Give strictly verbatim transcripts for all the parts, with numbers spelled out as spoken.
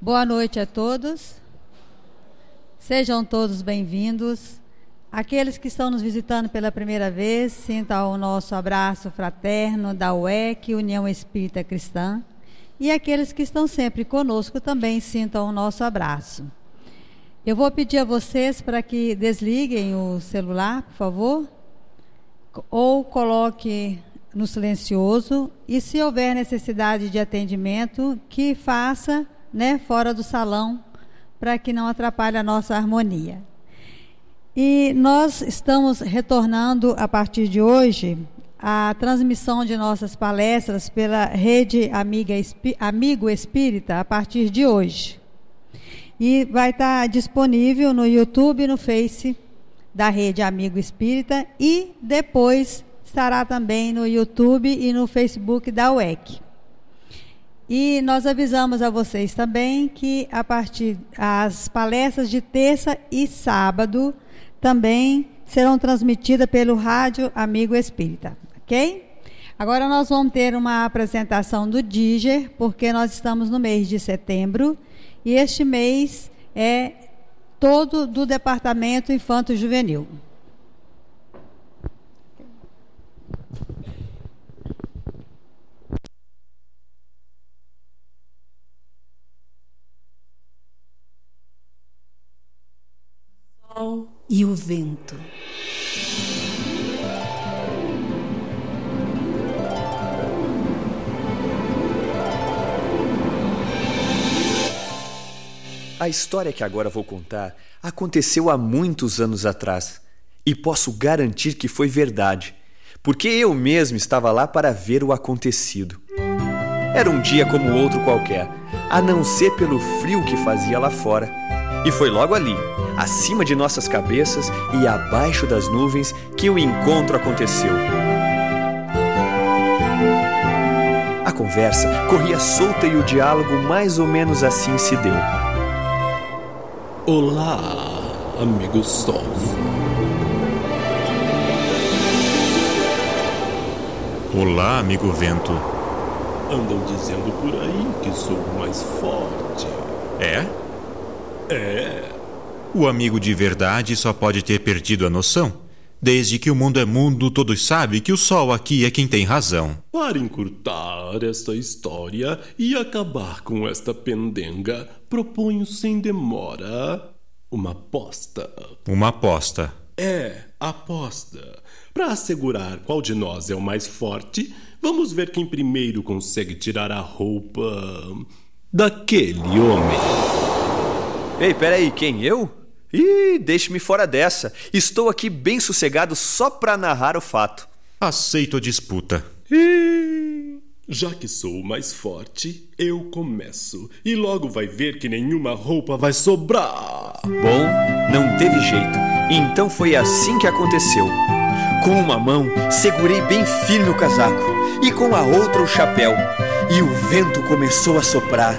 Boa noite a todos. Sejam todos bem-vindos. Aqueles que estão nos visitando pela primeira vez, sintam o nosso abraço fraterno da U E C, União Espírita Cristã. E aqueles que estão sempre conosco também sintam o nosso abraço. Eu vou pedir a vocês para que desliguem o celular, por favor, ou coloque no silencioso, e se houver necessidade de atendimento, que faça, né, fora do salão, para que não atrapalhe a nossa harmonia. E nós estamos retornando, a partir de hoje, a transmissão de nossas palestras pela Rede Amiga, Amigo Espírita, a partir de hoje. E vai estar disponível no YouTube e no Face da Rede Amigo Espírita, e depois estará também no YouTube e no Facebook da U E C. E nós avisamos a vocês também que a partir as palestras de terça e sábado também serão transmitidas pelo Rádio Amigo Espírita, ok? Agora nós vamos ter uma apresentação do Díger, porque nós estamos no mês de setembro, e este mês é todo do Departamento Infanto-Juvenil. O sol e o vento. A história que agora vou contar aconteceu há muitos anos atrás, e posso garantir que foi verdade, porque eu mesmo estava lá para ver o acontecido. Era um dia como outro qualquer, a não ser pelo frio que fazia lá fora. E foi logo ali, acima de nossas cabeças e abaixo das nuvens, que o encontro aconteceu. A conversa corria solta e o diálogo mais ou menos assim se deu. Olá, amigo Sol. Olá, amigo Vento. Andam dizendo por aí que sou o mais forte. É? É. O amigo de verdade só pode ter perdido a noção. Desde que o mundo é mundo, todos sabem que o Sol aqui é quem tem razão. Para encurtar esta história e acabar com esta pendenga, proponho sem demora uma aposta. Uma aposta? É, aposta. Para assegurar qual de nós é o mais forte, vamos ver quem primeiro consegue tirar a roupa daquele homem. Ei, peraí, quem? Eu? Ih, deixe-me fora dessa. Estou aqui bem sossegado só para narrar o fato. Aceito a disputa. Ih, já que sou o mais forte, eu começo. E logo vai ver que nenhuma roupa vai sobrar. Bom, não teve jeito. Então foi assim que aconteceu. Com uma mão, segurei bem firme o casaco, e com a outra o chapéu. E o vento começou a soprar.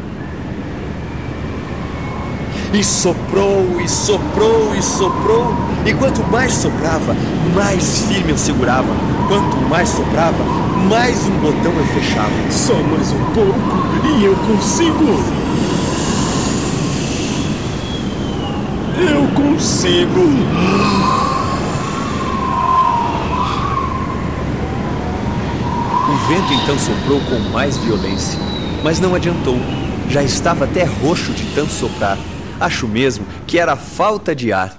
E soprou, e soprou, e soprou. E quanto mais soprava, mais firme eu segurava. Quanto mais soprava, mais um botão eu fechava. Só mais um pouco e eu consigo. Eu consigo. O vento então soprou com mais violência, mas não adiantou. Já estava até roxo de tanto soprar. Acho mesmo que era falta de ar.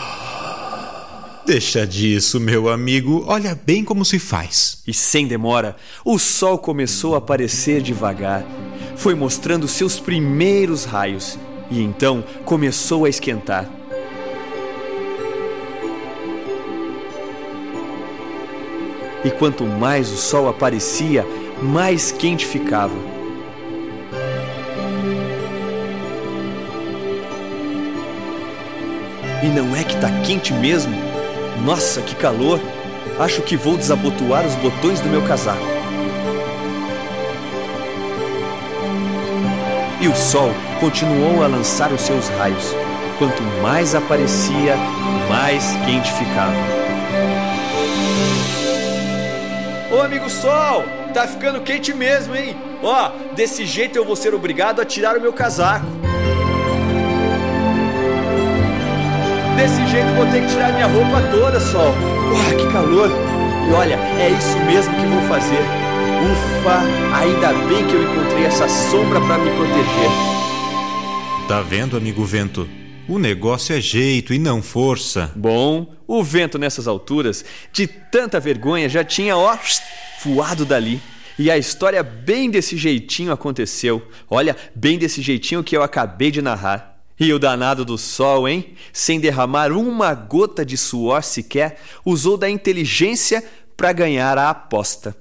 Deixa disso, meu amigo. Olha bem como se faz. E sem demora, o sol começou a aparecer devagar. Foi mostrando seus primeiros raios. E então começou a esquentar. E quanto mais o sol aparecia, mais quente ficava. E não é que tá quente mesmo? Nossa, que calor! Acho que vou desabotoar os botões do meu casaco. E o sol continuou a lançar os seus raios. Quanto mais aparecia, mais quente ficava. Ô amigo sol, tá ficando quente mesmo, hein? Ó, desse jeito eu vou ser obrigado a tirar o meu casaco. Desse jeito vou ter que tirar minha roupa toda, Sol. Uau, que calor. E olha, é isso mesmo que vou fazer. Ufa, ainda bem que eu encontrei essa sombra para me proteger. Tá vendo, amigo Vento? O negócio é jeito e não força. Bom, o Vento nessas alturas, de tanta vergonha, já tinha, ó, voado dali. E a história bem desse jeitinho aconteceu. Olha, bem desse jeitinho que eu acabei de narrar. E o danado do Sol, hein? Sem derramar uma gota de suor sequer, usou da inteligência para ganhar a aposta.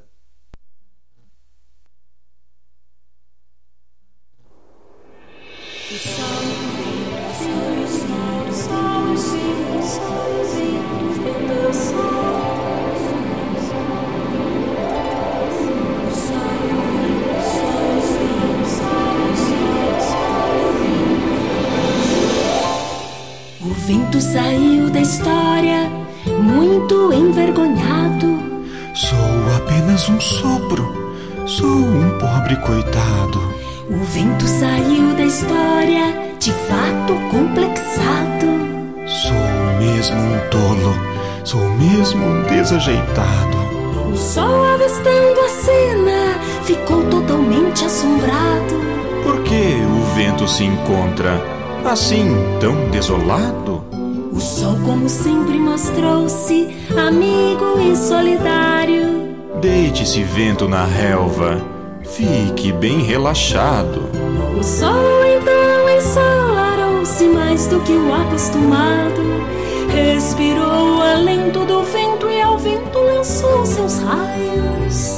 O vento saiu da história, muito envergonhado. Sou apenas um sopro, sou um pobre coitado. O vento saiu da história, de fato complexado. Sou mesmo um tolo, sou mesmo um desajeitado. O sol, avistando a cena, ficou totalmente assombrado. Por que o vento se encontra assim tão desolado? O sol, como sempre, mostrou-se amigo e solidário. Deite-se, vento, na relva, fique bem relaxado. O sol então ensolarou-se mais do que o acostumado. Respirou alento do vento e ao vento lançou seus raios.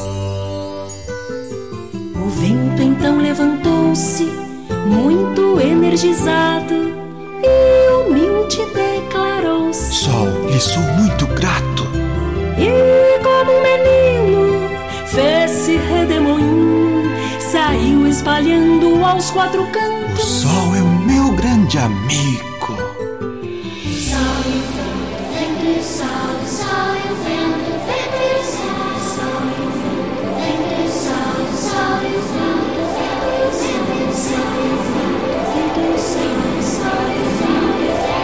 O vento então levantou-se, muito energizado, e humilde declarou-se: Sol, lhe sou muito grato. E como um menino, fez-se redemoinho, saiu espalhando aos quatro cantos. O sol é o meu grande amigo. Sol e o vento, vento e o sol, sol e o vento, vento e o sol, sol e o vento, vento e o sol, sol e o vento, vento e o sol, sol e o vento, vento e o sol, sol e o vento, vento e o sol.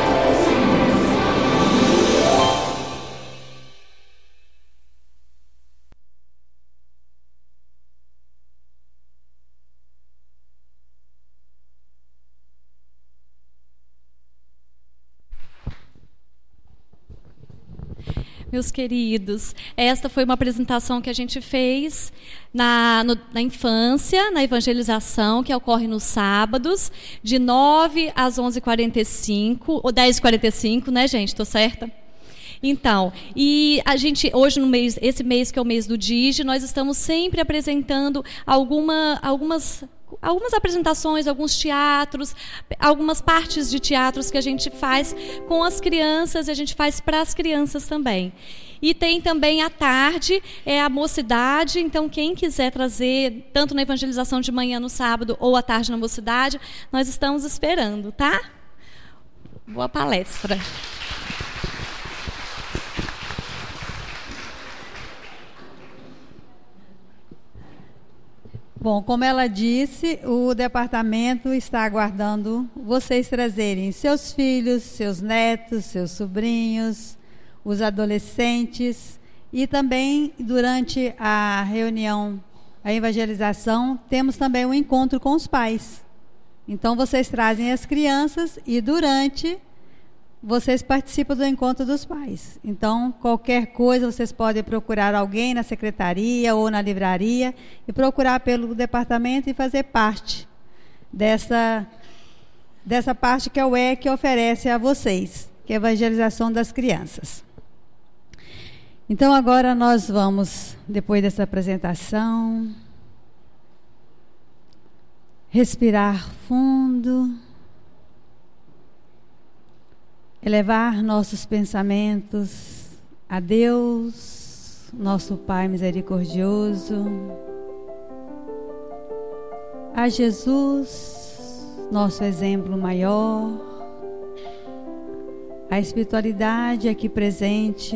Meus queridos, esta foi uma apresentação que a gente fez na, no, na infância, na evangelização, que ocorre nos sábados, de nove às onze e quarenta e cinco, ou dez e quarenta e cinco, né, gente? Estou certa? Então, e a gente, hoje, no mês, esse mês que é o mês do Digi, nós estamos sempre apresentando alguma, algumas... algumas apresentações, alguns teatros, algumas partes de teatros que a gente faz com as crianças e a gente faz para as crianças também. E tem também à tarde, é a mocidade, então quem quiser trazer, tanto na evangelização de manhã no sábado ou à tarde na mocidade, nós estamos esperando, tá? Boa palestra. Bom, como ela disse, o departamento está aguardando vocês trazerem seus filhos, seus netos, seus sobrinhos, os adolescentes, e também durante a reunião, a evangelização, temos também um encontro com os pais. Então vocês trazem as crianças e durante vocês participam do encontro dos pais. Então, qualquer coisa, vocês podem procurar alguém na secretaria ou na livraria e procurar pelo departamento e fazer parte dessa, dessa parte que é o E C oferece a vocês, que é a evangelização das crianças. Então, agora nós vamos, depois dessa apresentação, respirar fundo, elevar nossos pensamentos a Deus, nosso Pai misericordioso, a Jesus, nosso exemplo maior, a espiritualidade aqui presente,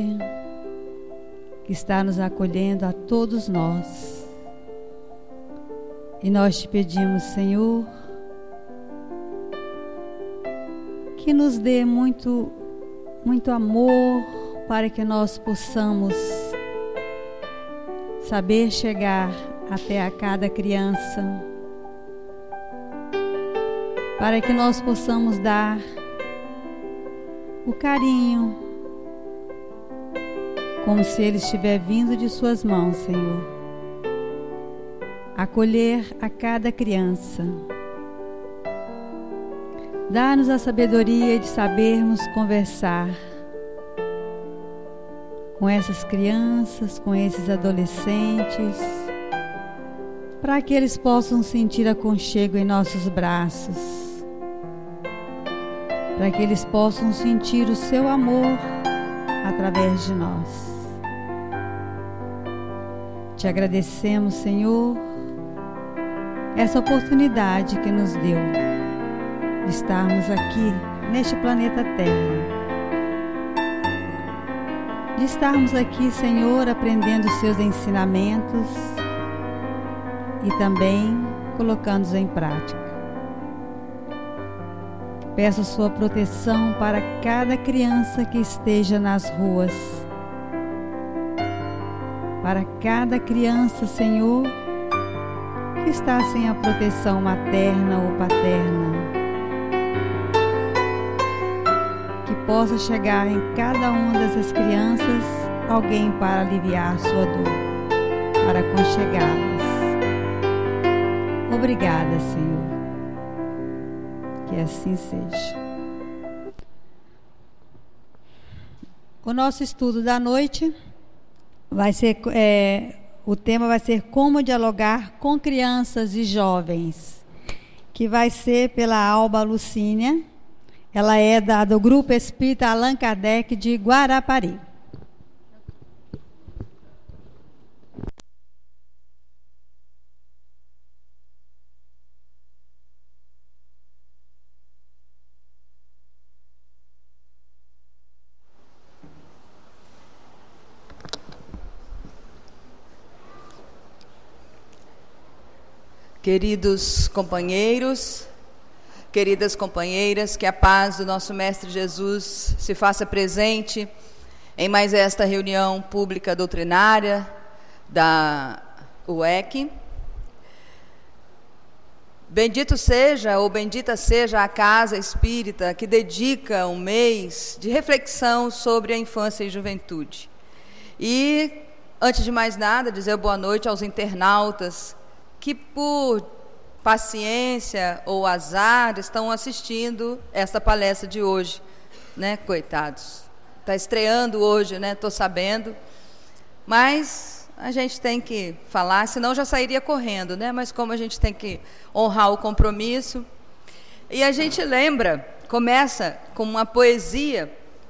que está nos acolhendo a todos nós. E nós te pedimos, Senhor, que nos dê muito, muito amor para que nós possamos saber chegar até a cada criança, para que nós possamos dar o carinho, como se ele estiver vindo de suas mãos, Senhor. Acolher a cada criança. Dá-nos a sabedoria de sabermos conversar com essas crianças, com esses adolescentes, para que eles possam sentir aconchego em nossos braços, para que eles possam sentir o seu amor através de nós. Te agradecemos, Senhor, essa oportunidade que nos deu de estarmos aqui neste planeta Terra, de estarmos aqui, Senhor, aprendendo os seus ensinamentos e também colocando-os em prática. Peço sua proteção para cada criança que esteja nas ruas, para cada criança, Senhor, que está sem a proteção materna ou paterna, que possa chegar em cada uma dessas crianças alguém para aliviar sua dor, para aconchegá-las. Obrigada, Senhor. Que assim seja. O nosso estudo da noite vai ser, é, o tema vai ser como dialogar com crianças e jovens, que vai ser pela Alba Lucínia. Ela é da, do Grupo Espírita Allan Kardec de Guarapari. Queridos companheiros, queridas companheiras, que a paz do nosso Mestre Jesus se faça presente em mais esta reunião pública doutrinária da U E C. Bendito seja ou bendita seja a Casa Espírita que dedica um mês de reflexão sobre a infância e juventude. E, antes de mais nada, dizer boa noite aos internautas que por paciência ou azar estão assistindo esta palestra de hoje, né, coitados. Está estreando hoje, né, estou sabendo, mas a gente tem que falar, senão já sairia correndo, né, mas como a gente tem que honrar o compromisso, e a gente lembra, começa com uma poesia,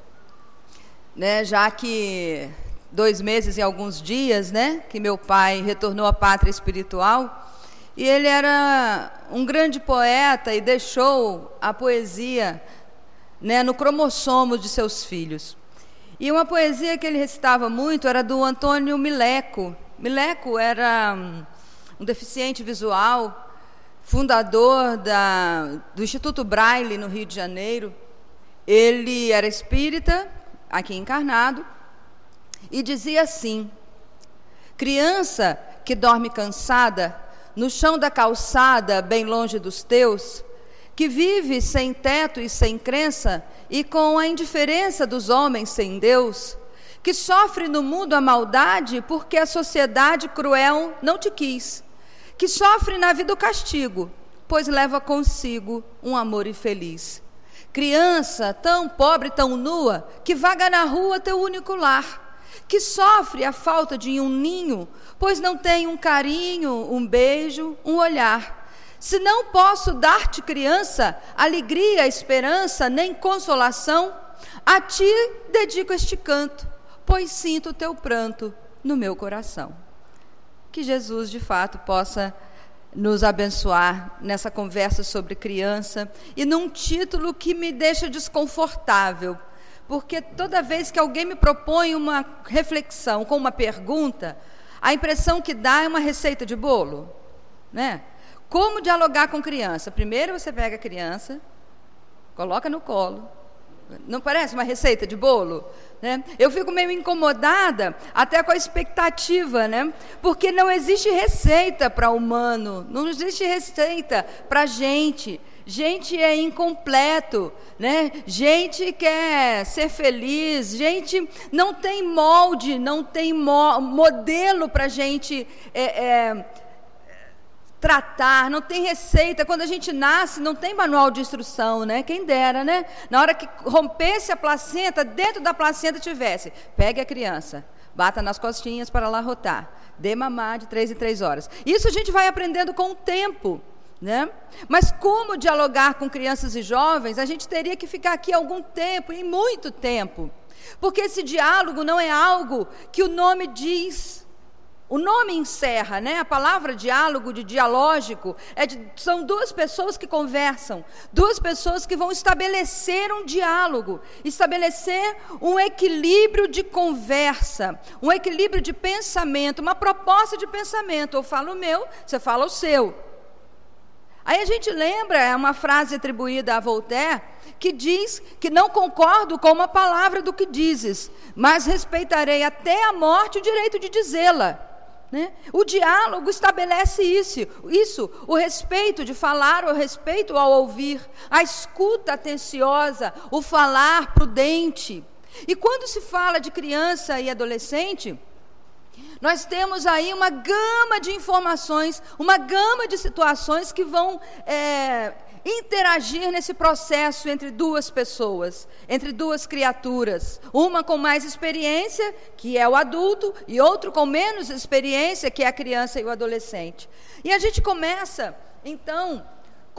né, já que dois meses e alguns dias, né, que meu pai retornou à pátria espiritual. E ele era um grande poeta e deixou a poesia, né, no cromossomo de seus filhos. E uma poesia que ele recitava muito era do Antônio Mileco. Mileco era um deficiente visual, fundador da, do Instituto Braille no Rio de Janeiro. Ele era espírita, aqui encarnado, e dizia assim: criança que dorme cansada no chão da calçada, bem longe dos teus, que vive sem teto e sem crença, e com a indiferença dos homens sem Deus, que sofre no mundo a maldade porque a sociedade cruel não te quis, que sofre na vida o castigo, pois leva consigo um amor infeliz. Criança tão pobre, tão nua, que vaga na rua teu único lar, que sofre a falta de um ninho, pois não tem um carinho, um beijo, um olhar. Se não posso dar-te, criança, alegria, esperança, nem consolação, a ti dedico este canto, pois sinto o teu pranto no meu coração. Que Jesus, de fato, possa nos abençoar nessa conversa sobre criança e num título que me deixa desconfortável, porque toda vez que alguém me propõe uma reflexão com uma pergunta, a impressão que dá é uma receita de bolo, né? Como dialogar com criança? Primeiro você pega a criança, coloca no colo. Não parece uma receita de bolo? Né? Eu fico meio incomodada até com a expectativa, né? Porque não existe receita para humano, não existe receita para gente. Gente é incompleto, né? Gente quer ser feliz, gente não tem molde, não tem mo modelo para a gente é, é, tratar, não tem receita. Quando a gente nasce, não tem manual de instrução, né? Quem dera, né? Na hora que rompesse a placenta, dentro da placenta tivesse, pegue a criança, bata nas costinhas para ela rotar, dê mamar de três em três horas. Isso a gente vai aprendendo com o tempo, né? Mas como dialogar com crianças e jovens, a gente teria que ficar aqui algum tempo, e muito tempo, porque esse diálogo não é algo que o nome diz. O nome encerra, né? A palavra diálogo, de dialógico, é de, são duas pessoas que conversam, duas pessoas que vão estabelecer um diálogo, estabelecer um equilíbrio de conversa, um equilíbrio de pensamento, uma proposta de pensamento. Eu falo o meu, você fala o seu. Aí a gente lembra, é uma frase atribuída a Voltaire, que diz que não concordo com uma palavra do que dizes, mas respeitarei até a morte o direito de dizê-la. Né? O diálogo estabelece isso, isso, o respeito de falar, o respeito ao ouvir, a escuta atenciosa, o falar prudente. E quando se fala de criança e adolescente, nós temos aí uma gama de informações, uma gama de situações que vão é, interagir nesse processo entre duas pessoas, entre duas criaturas, uma com mais experiência, que é o adulto, e outro com menos experiência, que é a criança e o adolescente. E a gente começa, então,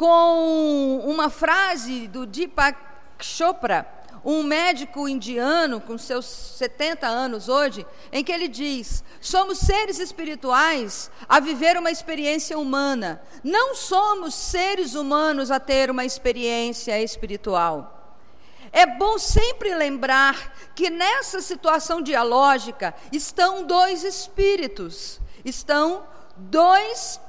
com uma frase do Deepak Chopra, um médico indiano com seus setenta anos hoje, em que ele diz: somos seres espirituais a viver uma experiência humana, não somos seres humanos a ter uma experiência espiritual. É bom sempre lembrar que nessa situação dialógica estão dois espíritos, estão dois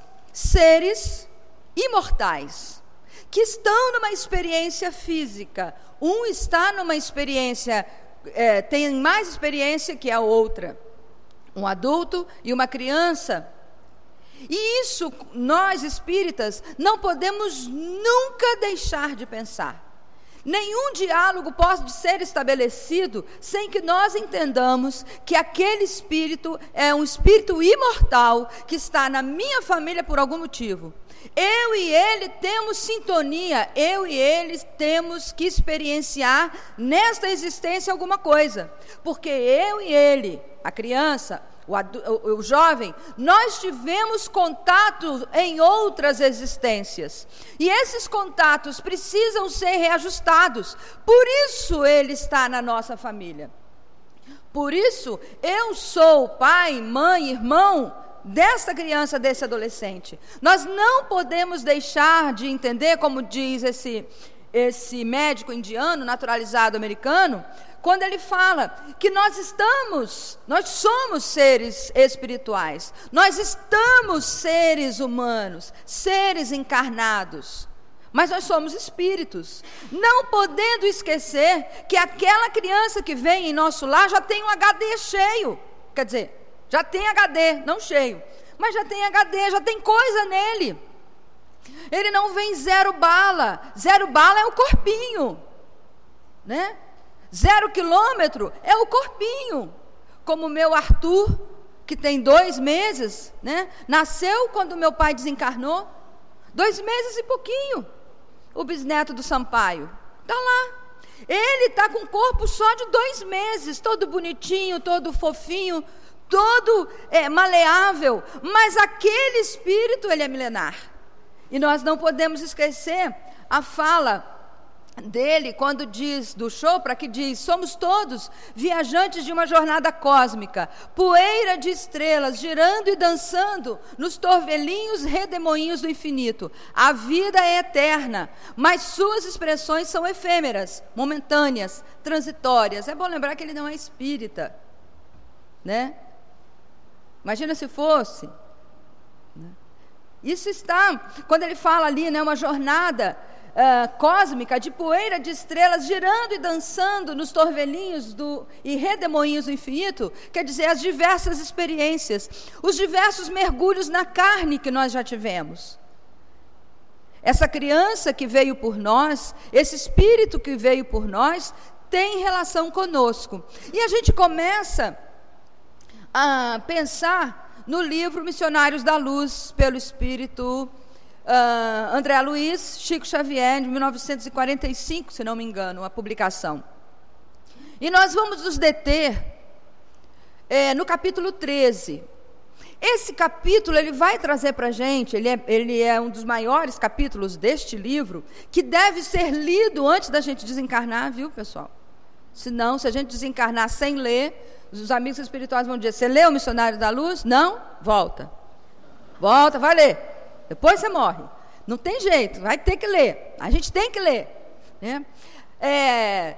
seres imortais, que estão numa experiência física. Um está numa experiência, é, tem mais experiência que a outra, um adulto e uma criança. E isso, nós espíritas, não podemos nunca deixar de pensar. Nenhum diálogo pode ser estabelecido sem que nós entendamos que aquele espírito é um espírito imortal que está na minha família por algum motivo. Eu e ele temos sintonia, eu e ele temos que experienciar nesta existência alguma coisa, porque eu e ele, a criança, o, o, o jovem, nós tivemos contato em outras existências, e esses contatos precisam ser reajustados, por isso ele está na nossa família, por isso eu sou pai, mãe, irmão dessa criança, desse adolescente. Nós não podemos deixar de entender, como diz esse, esse médico indiano, naturalizado americano, quando ele fala que nós estamos, nós somos seres espirituais, nós estamos seres humanos, seres encarnados, mas nós somos espíritos, não podendo esquecer que aquela criança que vem em nosso lar já tem um H D cheio, quer dizer, já tem H D, não cheio, mas já tem H D, já tem coisa nele. Ele não vem zero bala, zero bala é o corpinho, né? Zero quilômetro é o corpinho, como o meu Arthur, que tem dois meses, né? Nasceu quando meu pai desencarnou, dois meses e pouquinho, o bisneto do Sampaio, está lá. Ele está com o corpo só de dois meses, todo bonitinho, todo fofinho, todo é, maleável, mas aquele espírito, ele é milenar. E nós não podemos esquecer a fala dele, quando diz, do Chopra, que diz: somos todos viajantes de uma jornada cósmica, poeira de estrelas girando e dançando nos torvelinhos redemoinhos do infinito. A vida é eterna, mas suas expressões são efêmeras, momentâneas, transitórias. É bom lembrar que ele não é espírita, né? Imagina se fosse, né? Isso está, quando ele fala ali, né, uma jornada uh, cósmica de poeira de estrelas girando e dançando nos torvelinhos do, e redemoinhos do infinito, quer dizer, as diversas experiências, os diversos mergulhos na carne que nós já tivemos. Essa criança que veio por nós, esse espírito que veio por nós, tem relação conosco. E a gente começa a pensar no livro Missionários da Luz, pelo espírito uh, André Luiz, Chico Xavier, de mil novecentos e quarenta e cinco, se não me engano, a publicação. E nós vamos nos deter é, no capítulo treze. Esse capítulo, ele vai trazer para a gente, ele é, ele é um dos maiores capítulos deste livro, que deve ser lido antes da gente desencarnar, viu, pessoal? Senão, se a gente desencarnar sem ler, os amigos espirituais vão dizer: você leu o Missionário da Luz? Não? Volta. Volta, vai ler. Depois você morre. Não tem jeito, vai ter que ler. A gente tem que ler. Né? É...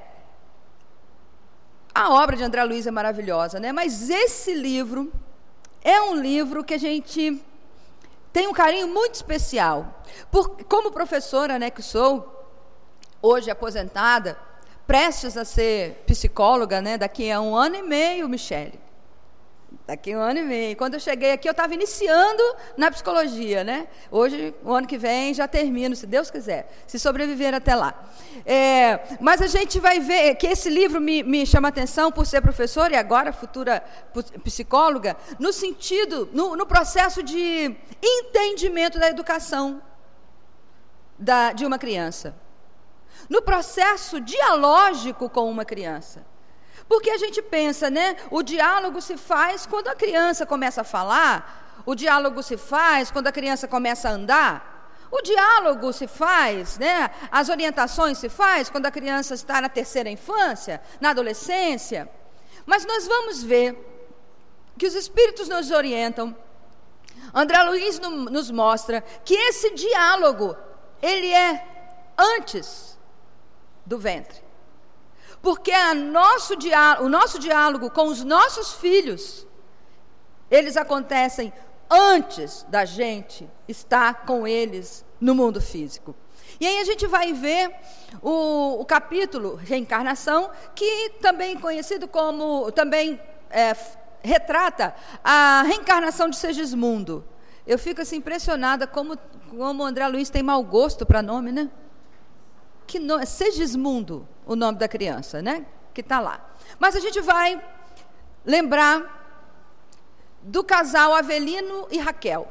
A obra de André Luiz é maravilhosa, né? Mas esse livro é um livro que a gente tem um carinho muito especial. Por, como professora, né, que sou, hoje aposentada, prestes a ser psicóloga, né? Daqui a um ano e meio, Michele. Daqui a um ano e meio. Quando eu cheguei aqui, eu estava iniciando na psicologia, né? Hoje, o ano que vem, já termino, se Deus quiser, se sobreviver até lá. É, mas a gente vai ver que esse livro me, me chama a atenção por ser professora e agora futura psicóloga, no sentido, no, no processo de entendimento da educação da, de uma criança. No processo dialógico com uma criança. Porque a gente pensa, né? O diálogo se faz quando a criança começa a falar, o diálogo se faz quando a criança começa a andar, o diálogo se faz, né? As orientações se faz quando a criança está na terceira infância, na adolescência. Mas nós vamos ver que os espíritos nos orientam. André Luiz nos mostra que esse diálogo, ele é antes do ventre. Porque a nosso diálogo, o nosso diálogo com os nossos filhos, eles acontecem antes da gente estar com eles no mundo físico. E aí a gente vai ver o, o capítulo Reencarnação, que também conhecido como, também é, retrata a reencarnação de Segismundo. Eu fico assim impressionada como, como o André Luiz tem mau gosto para nome, né? Que no, é Segismundo, o nome da criança, né? Que está lá. Mas a gente vai lembrar do casal Avelino e Raquel.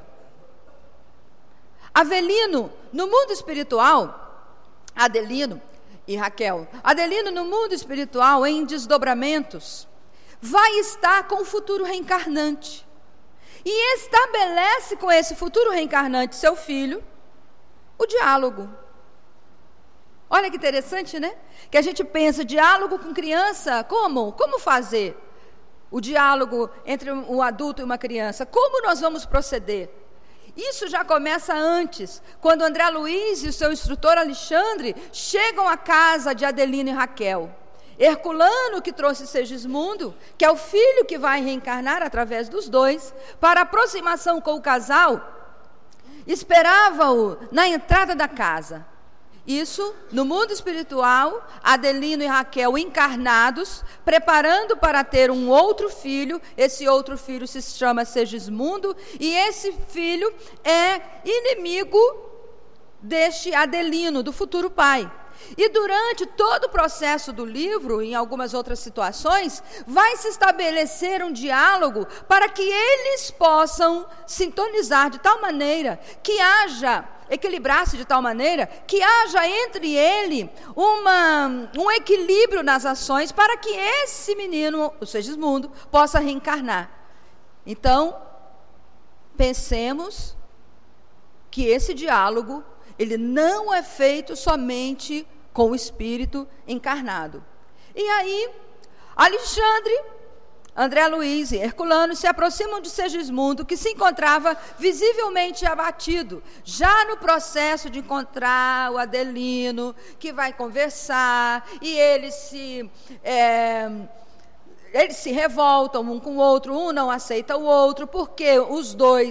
Avelino, no mundo espiritual, Adelino e Raquel. Adelino, no mundo espiritual, em desdobramentos, vai estar com o futuro reencarnante. E estabelece com esse futuro reencarnante, seu filho, o diálogo. Olha que interessante, né? Que a gente pensa, diálogo com criança, como? Como fazer o diálogo entre um adulto e uma criança? Como nós vamos proceder? Isso já começa antes, quando André Luiz e o seu instrutor Alexandre chegam à casa de Adelino e Raquel. Herculano, que trouxe Segismundo, que é o filho que vai reencarnar através dos dois, para aproximação com o casal, esperava-o na entrada da casa. Isso, no mundo espiritual, Adelino e Raquel encarnados, preparando para ter um outro filho. Esse outro filho se chama Segismundo, e esse filho é inimigo deste Adelino, do futuro pai. E durante todo o processo do livro, em algumas outras situações, vai se estabelecer um diálogo para que eles possam sintonizar de tal maneira que haja, equilibrar-se de tal maneira que haja entre ele uma, um equilíbrio nas ações para que esse menino, o Segismundo, possa reencarnar. Então, pensemos que esse diálogo, ele não é feito somente com o espírito encarnado. E aí, Alexandre, André Luiz e Herculano se aproximam de Segismundo, que se encontrava visivelmente abatido, já no processo de encontrar o Adelino, que vai conversar, e eles se... É, eles se revoltam um com o outro, um não aceita o outro, porque os dois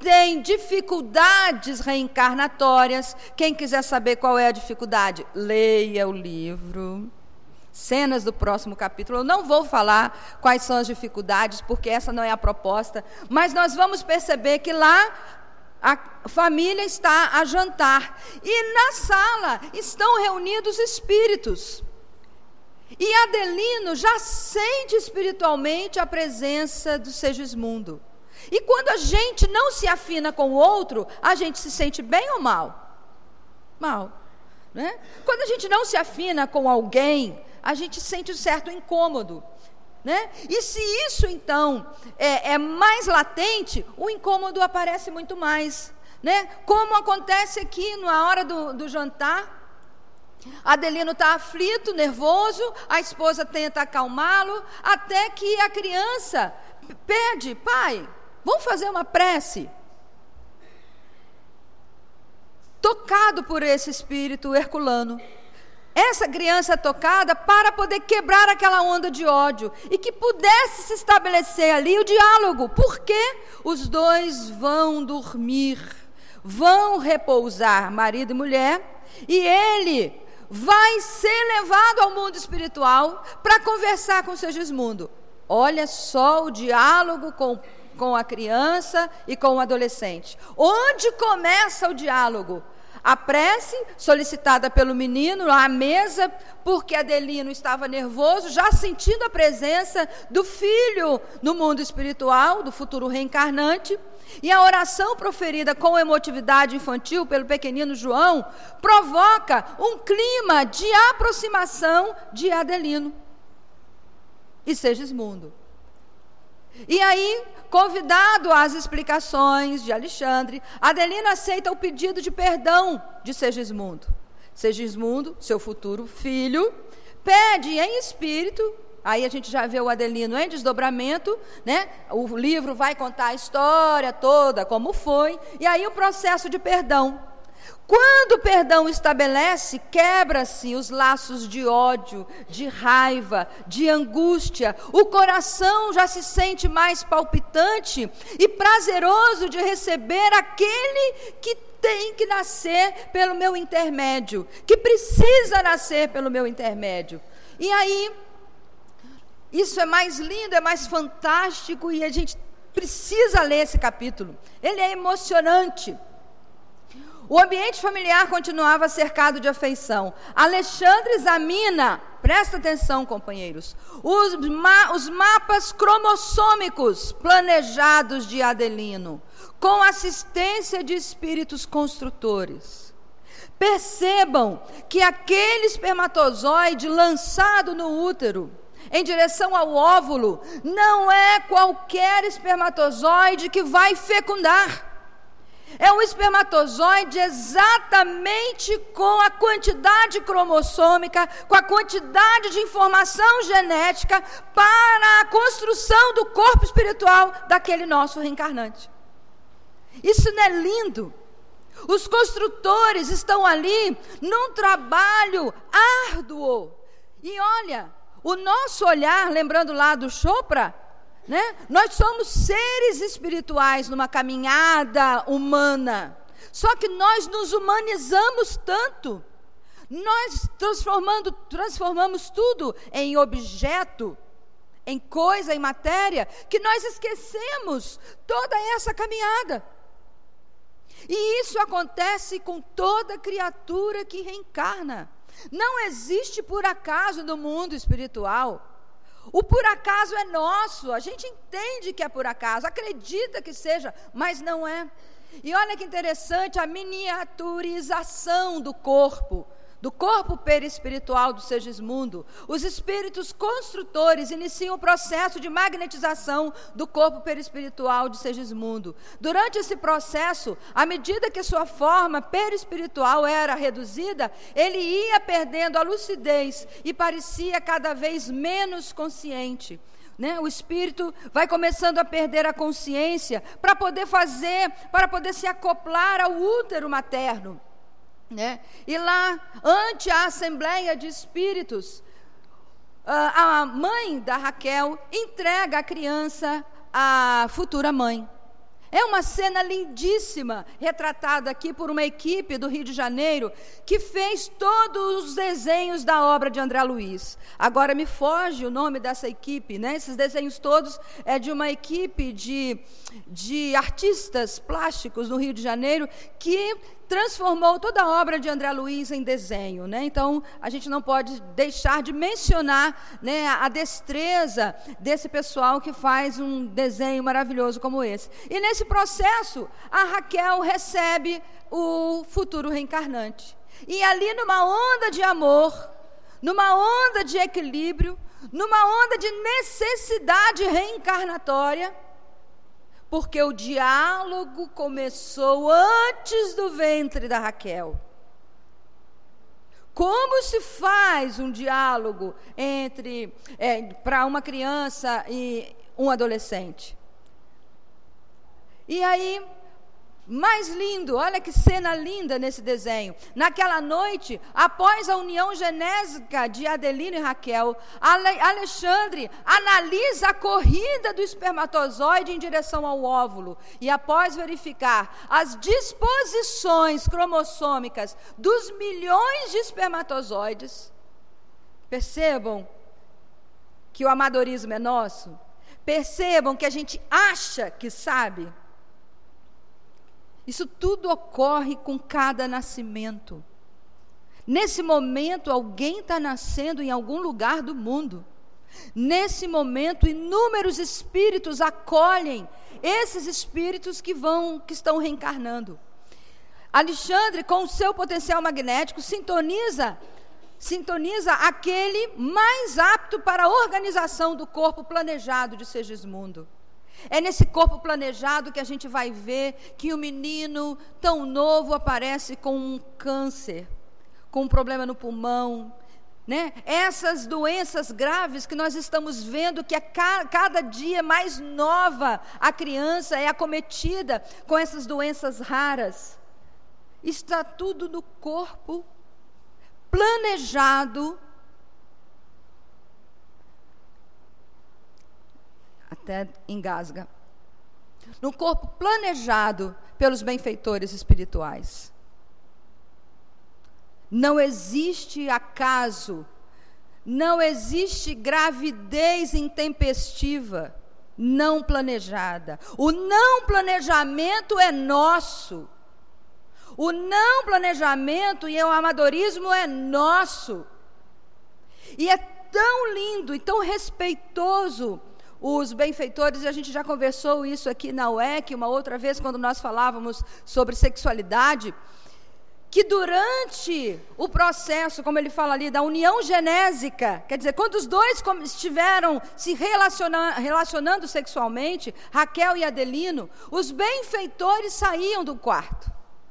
tem dificuldades reencarnatórias. Quem quiser saber qual é a dificuldade, leia o livro. Cenas do próximo capítulo. Eu não vou falar quais são as dificuldades, porque essa não é a proposta, mas nós vamos perceber que lá a família está a jantar e na sala estão reunidos espíritos. E Adelino já sente espiritualmente a presença do Segismundo. E quando a gente não se afina com o outro, a gente se sente bem ou mal? Mal. Né? Quando a gente não se afina com alguém, a gente sente um certo incômodo. Né? E se isso, então, é, é mais latente, o incômodo aparece muito mais. Né? Como acontece aqui na hora do, do jantar. Adelino está aflito, nervoso, a esposa tenta acalmá-lo, até que a criança pede: pai, vamos fazer uma prece. Tocado por esse espírito herculano. Essa criança tocada para poder quebrar aquela onda de ódio e que pudesse se estabelecer ali o diálogo, porque os dois vão dormir, vão repousar, marido e mulher, e ele vai ser levado ao mundo espiritual para conversar com Segismundo. Olha só o diálogo com, com a criança e com o adolescente. Onde começa o diálogo? A prece solicitada pelo menino à mesa, porque Adelino estava nervoso, já sentindo a presença do filho no mundo espiritual, do futuro reencarnante. E a oração proferida com emotividade infantil pelo pequenino João provoca um clima de aproximação de Adelino e Segismundo. E aí, convidado às explicações de Alexandre, Adelino aceita o pedido de perdão de Segismundo. Segismundo, seu futuro filho, pede em espírito. Aí a gente já vê o Adelino em desdobramento, né? O livro vai contar a história toda, como foi, e aí o processo de perdão. Quando o perdão estabelece, quebra-se os laços de ódio, de raiva, de angústia. O coração já se sente mais palpitante e prazeroso de receber aquele que tem que nascer pelo meu intermédio, que precisa nascer pelo meu intermédio. E aí, isso é mais lindo, é mais fantástico, e a gente precisa ler esse capítulo. Ele é emocionante. O ambiente familiar continuava cercado de afeição. Alexandre examina, presta atenção, companheiros, os, ma, os mapas cromossômicos planejados de Adelino, com assistência de espíritos construtores. Percebam que aquele espermatozoide lançado no útero, em direção ao óvulo, não é qualquer espermatozoide que vai fecundar. É um espermatozoide exatamente com a quantidade cromossômica, com a quantidade de informação genética para a construção do corpo espiritual daquele nosso reencarnante. Isso não é lindo? Os construtores estão ali num trabalho árduo. E olha, o nosso olhar, lembrando lá do Chopra, né? Nós somos seres espirituais numa caminhada humana, só que nós nos humanizamos tanto, nós transformando, transformamos tudo em objeto, em coisa, em matéria, que nós esquecemos toda essa caminhada. E isso acontece com toda criatura que reencarna. Não existe por acaso no mundo espiritual. O por acaso é nosso, a gente entende que é por acaso, acredita que seja, mas não é. E olha que interessante a miniaturização do corpo, do corpo perispiritual do Segismundo. Os espíritos construtores iniciam o processo de magnetização do corpo perispiritual de Segismundo. Durante esse processo, à medida que sua forma perispiritual era reduzida, ele ia perdendo a lucidez e parecia cada vez menos consciente. Né? O espírito vai começando a perder a consciência para poder fazer, para poder se acoplar ao útero materno. Né? E lá, ante a assembleia de espíritos, a mãe da Raquel entrega a criança à futura mãe. É uma cena lindíssima, retratada aqui por uma equipe do Rio de Janeiro, que fez todos os desenhos da obra de André Luiz. Agora me foge o nome dessa equipe, né? Esses desenhos todos é de uma equipe de, de artistas plásticos no Rio de Janeiro, que transformou toda a obra de André Luiz em desenho, né? Então, a gente não pode deixar de mencionar, né, a destreza desse pessoal que faz um desenho maravilhoso como esse. E nesse processo, a Raquel recebe o futuro reencarnante. E ali, numa onda de amor, numa onda de equilíbrio, numa onda de necessidade reencarnatória, porque o diálogo começou antes do ventre da Raquel. Como se faz um diálogo entre é, para uma criança e um adolescente? E aí, mais lindo, olha que cena linda nesse desenho. Naquela noite, após a união genésica de Adelino e Raquel, Ale- Alexandre analisa a corrida do espermatozoide em direção ao óvulo. E após verificar as disposições cromossômicas dos milhões de espermatozoides, percebam que o amadorismo é nosso? Percebam que a gente acha que sabe? Isso tudo ocorre com cada nascimento. Nesse momento, alguém está nascendo em algum lugar do mundo. Nesse momento, inúmeros espíritos acolhem esses espíritos que vão, que estão reencarnando. Alexandre, com o seu potencial magnético, sintoniza, sintoniza aquele mais apto para a organização do corpo planejado de Segismundo. É nesse corpo planejado que a gente vai ver que o menino tão novo aparece com um câncer, com um problema no pulmão, né? Essas doenças graves que nós estamos vendo, que a ca- cada dia mais nova a criança é acometida com essas doenças raras. Está tudo no corpo planejado, até engasga, no corpo planejado pelos benfeitores espirituais. Não existe acaso, não existe gravidez intempestiva, não planejada. O não planejamento é nosso. O não planejamento e o amadorismo é nosso. E é tão lindo e tão respeitoso os benfeitores, e a gente já conversou isso aqui na U E C, uma outra vez, quando nós falávamos sobre sexualidade, que durante o processo, como ele fala ali, da união genésica, quer dizer, quando os dois estiveram se relacionando, relacionando sexualmente, Raquel e Adelino, os benfeitores saíam do quarto.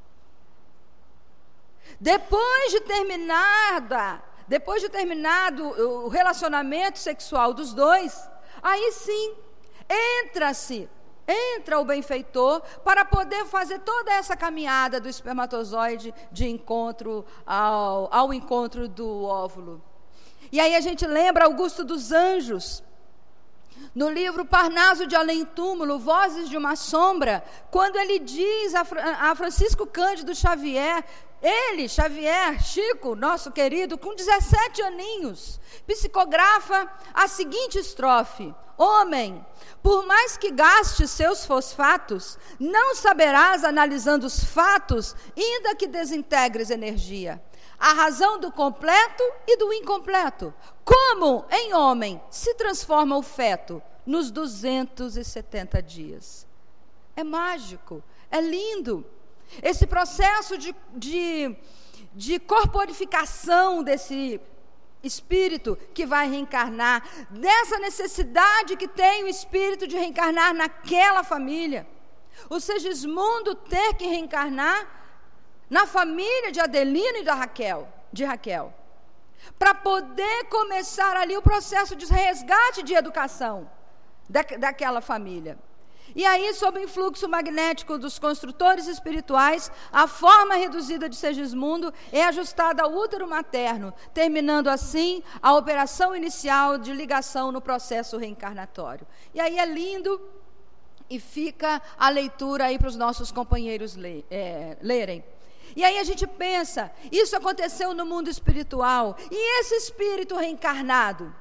Depois de terminada, depois de terminado o relacionamento sexual dos dois, aí sim, entra-se, entra o benfeitor para poder fazer toda essa caminhada do espermatozoide de encontro ao, ao encontro do óvulo. E aí a gente lembra Augusto dos Anjos, no livro Parnaso de Além Túmulo, Vozes de uma Sombra, quando ele diz a, a Francisco Cândido Xavier, ele, Xavier, Chico, nosso querido, com dezessete aninhos, psicografa a seguinte estrofe: homem, por mais que gastes seus fosfatos, não saberás, analisando os fatos, ainda que desintegres energia, a razão do completo e do incompleto. Como, em homem, se transforma o feto nos duzentos e setenta dias? É mágico, é lindo. Esse processo de, de, de corporificação desse espírito que vai reencarnar, dessa necessidade que tem o espírito de reencarnar naquela família. O Segismundo ter que reencarnar na família de Adelino e da Raquel, de Raquel, para poder começar ali o processo de resgate de educação da, daquela família. E aí, sob o influxo magnético dos construtores espirituais, a forma reduzida de Segismundo é ajustada ao útero materno, terminando assim a operação inicial de ligação no processo reencarnatório. E aí é lindo E fica a leitura aí para os nossos companheiros le, é, lerem. E aí a gente pensa, isso aconteceu no mundo espiritual. E esse espírito reencarnado?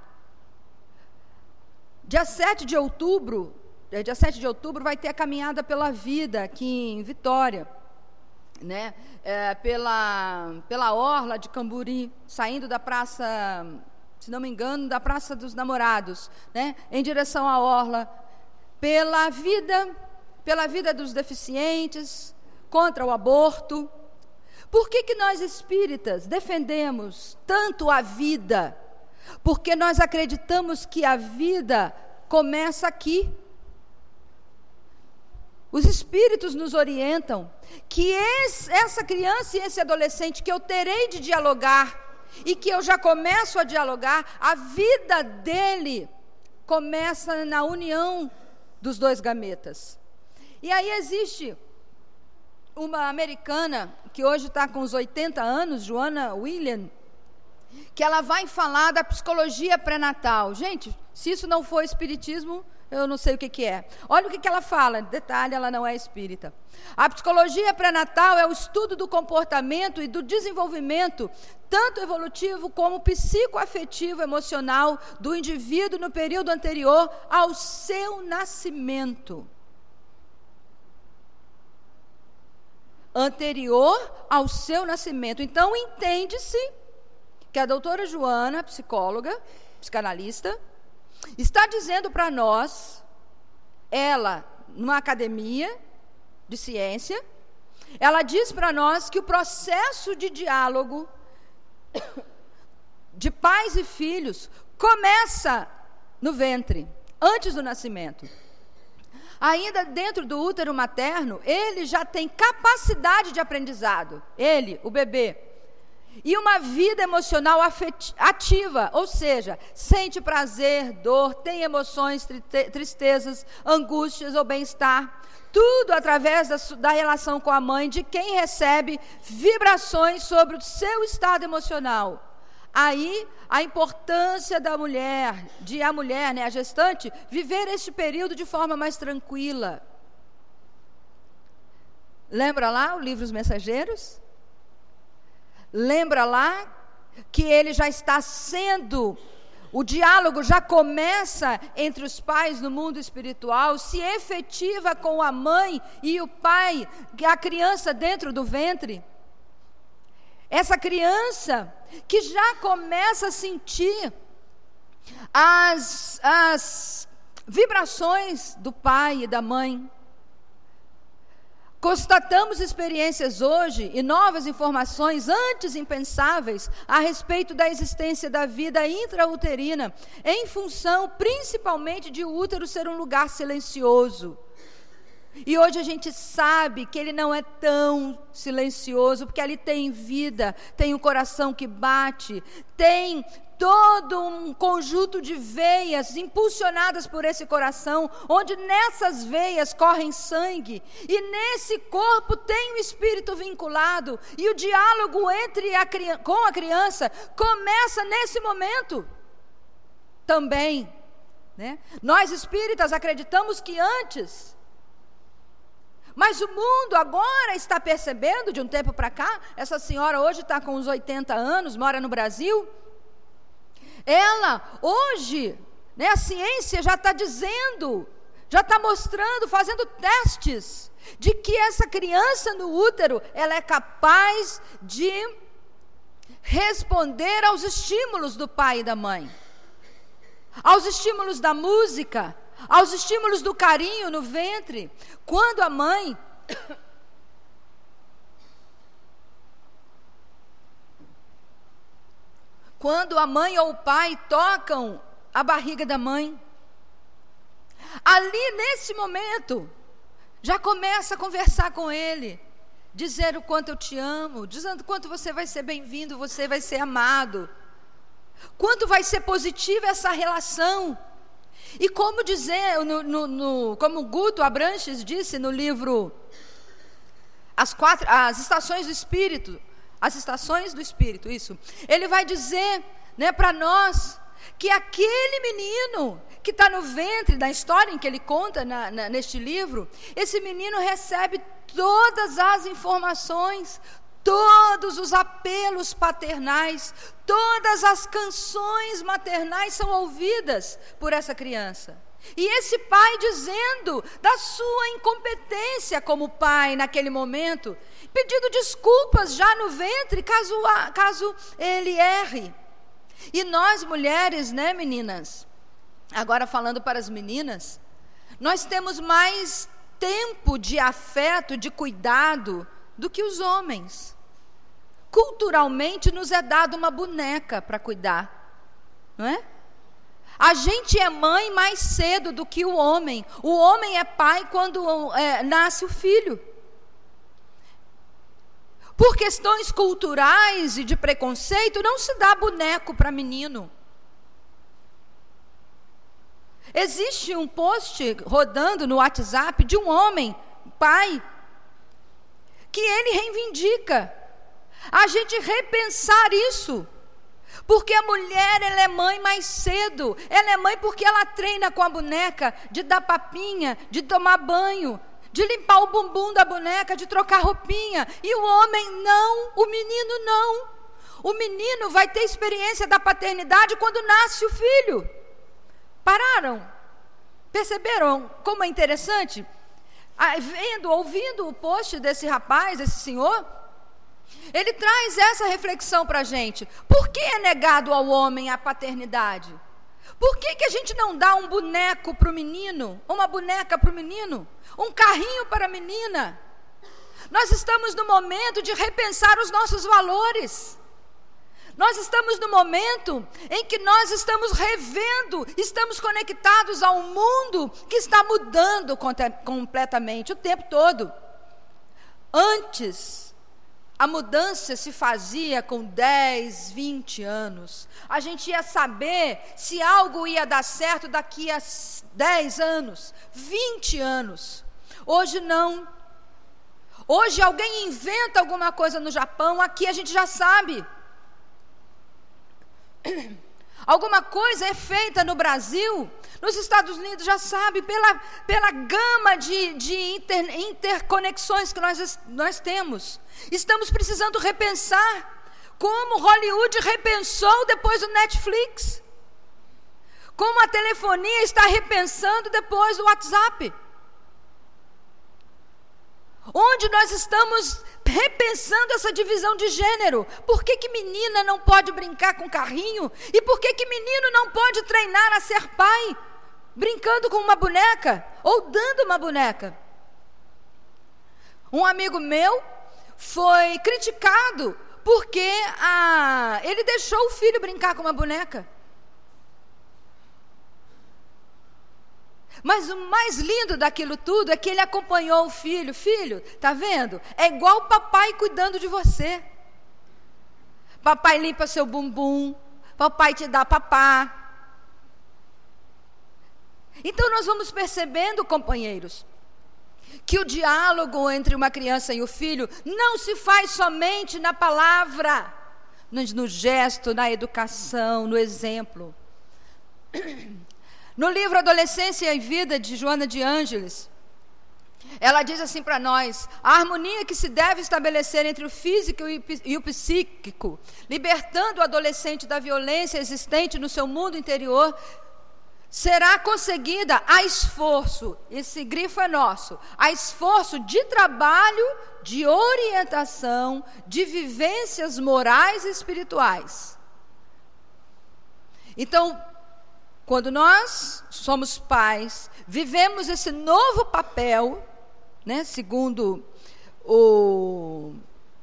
Dia sete de outubro, dia sete de outubro vai ter a caminhada pela vida aqui em Vitória, né? É, pela, pela orla de Camburi, saindo da praça, se não me engano, da Praça dos Namorados, né? Em direção à orla, pela vida, pela vida dos deficientes, contra o aborto. Por que que nós espíritas defendemos tanto a vida? Porque nós acreditamos que a vida começa aqui. Os espíritos nos orientam que esse, essa criança e esse adolescente que eu terei de dialogar e que eu já começo a dialogar, a vida dele começa na união dos dois gametas. E aí existe uma americana que hoje está com os oitenta anos, Joanna William, que ela vai falar da psicologia pré-natal. Gente, se isso não for espiritismo, eu não sei o que, que é. Olha o que, que ela fala, detalhe, ela não é espírita. A psicologia pré-natal é o estudo do comportamento e do desenvolvimento, tanto evolutivo como psicoafetivo, emocional, do indivíduo no período anterior ao seu nascimento. Anterior ao seu nascimento. Então, entende-se que a doutora Joana, psicóloga, psicanalista, está dizendo para nós, ela, numa academia de ciência, ela diz para nós que o processo de diálogo de pais e filhos começa no ventre, antes do nascimento. Ainda dentro do útero materno, ele já tem capacidade de aprendizado, ele, o bebê, e uma vida emocional ativa, ou seja, sente prazer, dor, tem emoções, tristezas, angústias ou bem-estar, tudo através da, da relação com a mãe, de quem recebe vibrações sobre o seu estado emocional. Aí, a importância da mulher, de a mulher, né, a gestante, viver este período de forma mais tranquila. Lembra lá o livro Os Mensageiros? Lembra lá que ele já está sendo, o diálogo já começa entre os pais no mundo espiritual, se efetiva com a mãe e o pai, a criança dentro do ventre. Essa criança que já começa a sentir as, as vibrações do pai e da mãe. Constatamos experiências hoje e novas informações antes impensáveis a respeito da existência da vida intrauterina, em função principalmente de o útero ser um lugar silencioso. E hoje a gente sabe que ele não é tão silencioso, porque ali tem vida, tem um coração que bate, tem todo um conjunto de veias impulsionadas por esse coração, onde nessas veias correm sangue, e nesse corpo tem um espírito vinculado, e o diálogo entre a, com a criança começa nesse momento também, né? Nós espíritas acreditamos que antes, mas o mundo agora está percebendo, de um tempo para cá, essa senhora hoje está com uns oitenta anos, mora no Brasil. Ela, hoje, né, a ciência já está dizendo, já está mostrando, fazendo testes, de que essa criança no útero, ela é capaz de responder aos estímulos do pai e da mãe, aos estímulos da música, aos estímulos do carinho no ventre. Quando a mãe quando a mãe ou o pai tocam a barriga da mãe, ali nesse momento já começa a conversar com ele, dizer o quanto eu te amo, dizendo o quanto você vai ser bem-vindo, você vai ser amado, quanto vai ser positiva essa relação. E como dizer, no, no, no, como Guto Abranches disse no livro As, quatro, as Estações do Espírito, As Estações do Espírito, isso, ele vai dizer, né, para nós, que aquele menino que está no ventre, na história em que ele conta na, na, neste livro, esse menino recebe todas as informações, todos os apelos paternais, todas as canções maternais são ouvidas por essa criança. E esse pai dizendo da sua incompetência como pai naquele momento, pedindo desculpas já no ventre, caso, caso ele erre. E nós mulheres, né, meninas, agora falando para as meninas, nós temos mais tempo de afeto, de cuidado, do que os homens. Culturalmente nos é dado uma boneca para cuidar, não é? A gente é mãe mais cedo do que o homem. O homem é pai quando é, nasce o filho. Por questões culturais e de preconceito, não se dá boneco para menino. Existe um post rodando no WhatsApp de um homem, pai, que ele reivindica a gente repensar isso. Porque a mulher, ela é mãe mais cedo. Ela é mãe porque ela treina com a boneca de dar papinha, de tomar banho, de limpar o bumbum da boneca, de trocar roupinha. E o homem não, o menino não. O menino vai ter experiência da paternidade quando nasce o filho. Pararam? Perceberam como é interessante? Ah, vendo, ouvindo o post desse rapaz, desse senhor, ele traz essa reflexão para a gente. Por que é negado ao homem a paternidade? Por que, que a gente não dá um boneco para o menino? Uma boneca para o menino? Um carrinho para a menina? Nós estamos no momento de repensar os nossos valores. Nós estamos no momento em que nós estamos revendo, estamos conectados a um mundo que está mudando completamente o tempo todo. Antes, a mudança se fazia com dez, vinte anos. A gente ia saber se algo ia dar certo daqui a dez anos, vinte anos. Hoje não. Hoje alguém inventa alguma coisa no Japão, aqui a gente já sabe. Alguma coisa é feita no Brasil, nos Estados Unidos já sabe, pela, pela gama de, de inter, interconexões que nós, nós temos. Estamos precisando repensar como Hollywood repensou depois do Netflix, como a telefonia está repensando depois do WhatsApp, onde nós estamos repensando essa divisão de gênero. Por que que menina não pode brincar com carrinho? E por que que menino não pode treinar a ser pai, brincando com uma boneca ou dando uma boneca? Um amigo meu foi criticado porque a, ele deixou o filho brincar com uma boneca. Mas o mais lindo daquilo tudo é que ele acompanhou o filho. Filho, tá vendo? É igual o papai cuidando de você. Papai limpa seu bumbum, papai te dá papá. Então nós vamos percebendo, companheiros, que o diálogo entre uma criança e o filho não se faz somente na palavra, no gesto, na educação, no exemplo. No livro Adolescência e Vida, de Joana de Ângeles, ela diz assim para nós: a harmonia que se deve estabelecer entre o físico e o psíquico, libertando o adolescente da violência existente no seu mundo interior, será conseguida a esforço, esse grifo é nosso, a esforço de trabalho, de orientação, de vivências morais e espirituais. Então, quando nós somos pais, vivemos esse novo papel, né, segundo o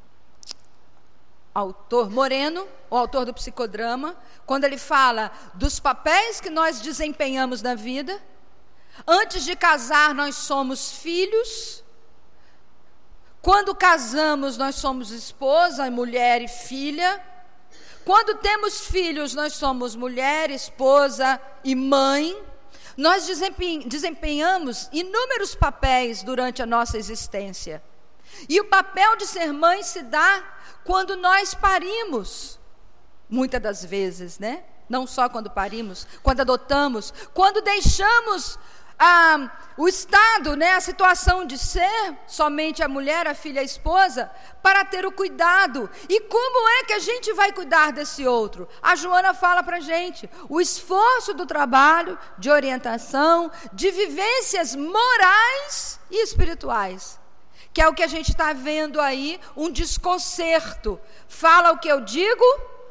autor Moreno, o autor do Psicodrama, quando ele fala dos papéis que nós desempenhamos na vida. Antes de casar, nós somos filhos. Quando casamos, nós somos esposa, mulher e filha. Quando temos filhos, nós somos mulher, esposa e mãe. Nós desempenhamos inúmeros papéis durante a nossa existência. E o papel de ser mãe se dá quando nós parimos, muitas das vezes, né? não só quando parimos, quando adotamos, quando deixamos ah, o estado, né, a situação de ser somente a mulher, a filha, a esposa, para ter o cuidado. E como é que a gente vai cuidar desse outro? A Joana fala para a gente, o esforço do trabalho, de orientação, de vivências morais e espirituais, que é o que a gente está vendo aí, um desconcerto. Fala o que eu digo,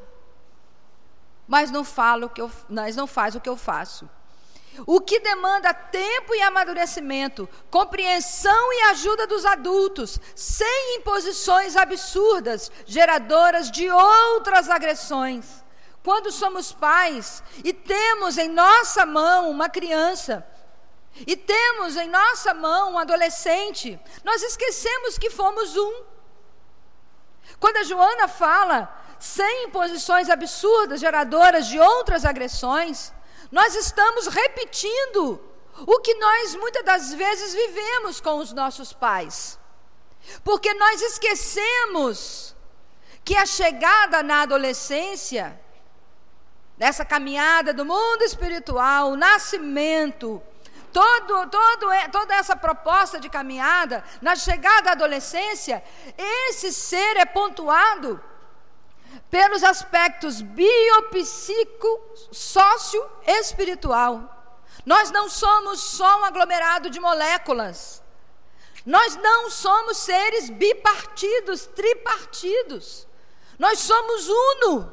mas não fala o que eu, mas não faz o que eu faço. O que demanda tempo e amadurecimento, compreensão e ajuda dos adultos, sem imposições absurdas, geradoras de outras agressões. Quando somos pais e temos em nossa mão uma criança, e temos em nossa mão um adolescente, nós esquecemos que fomos um. Quando a Joana fala, sem imposições absurdas, geradoras de outras agressões, nós estamos repetindo o que nós muitas das vezes vivemos com os nossos pais. Porque nós esquecemos que a chegada na adolescência, nessa caminhada do mundo espiritual, o nascimento, todo, todo, toda essa proposta de caminhada, na chegada à adolescência, esse ser é pontuado pelos aspectos biopsico, sócio-espiritual. Nós não somos só um aglomerado de moléculas. Nós não somos seres bipartidos, tripartidos. Nós somos uno.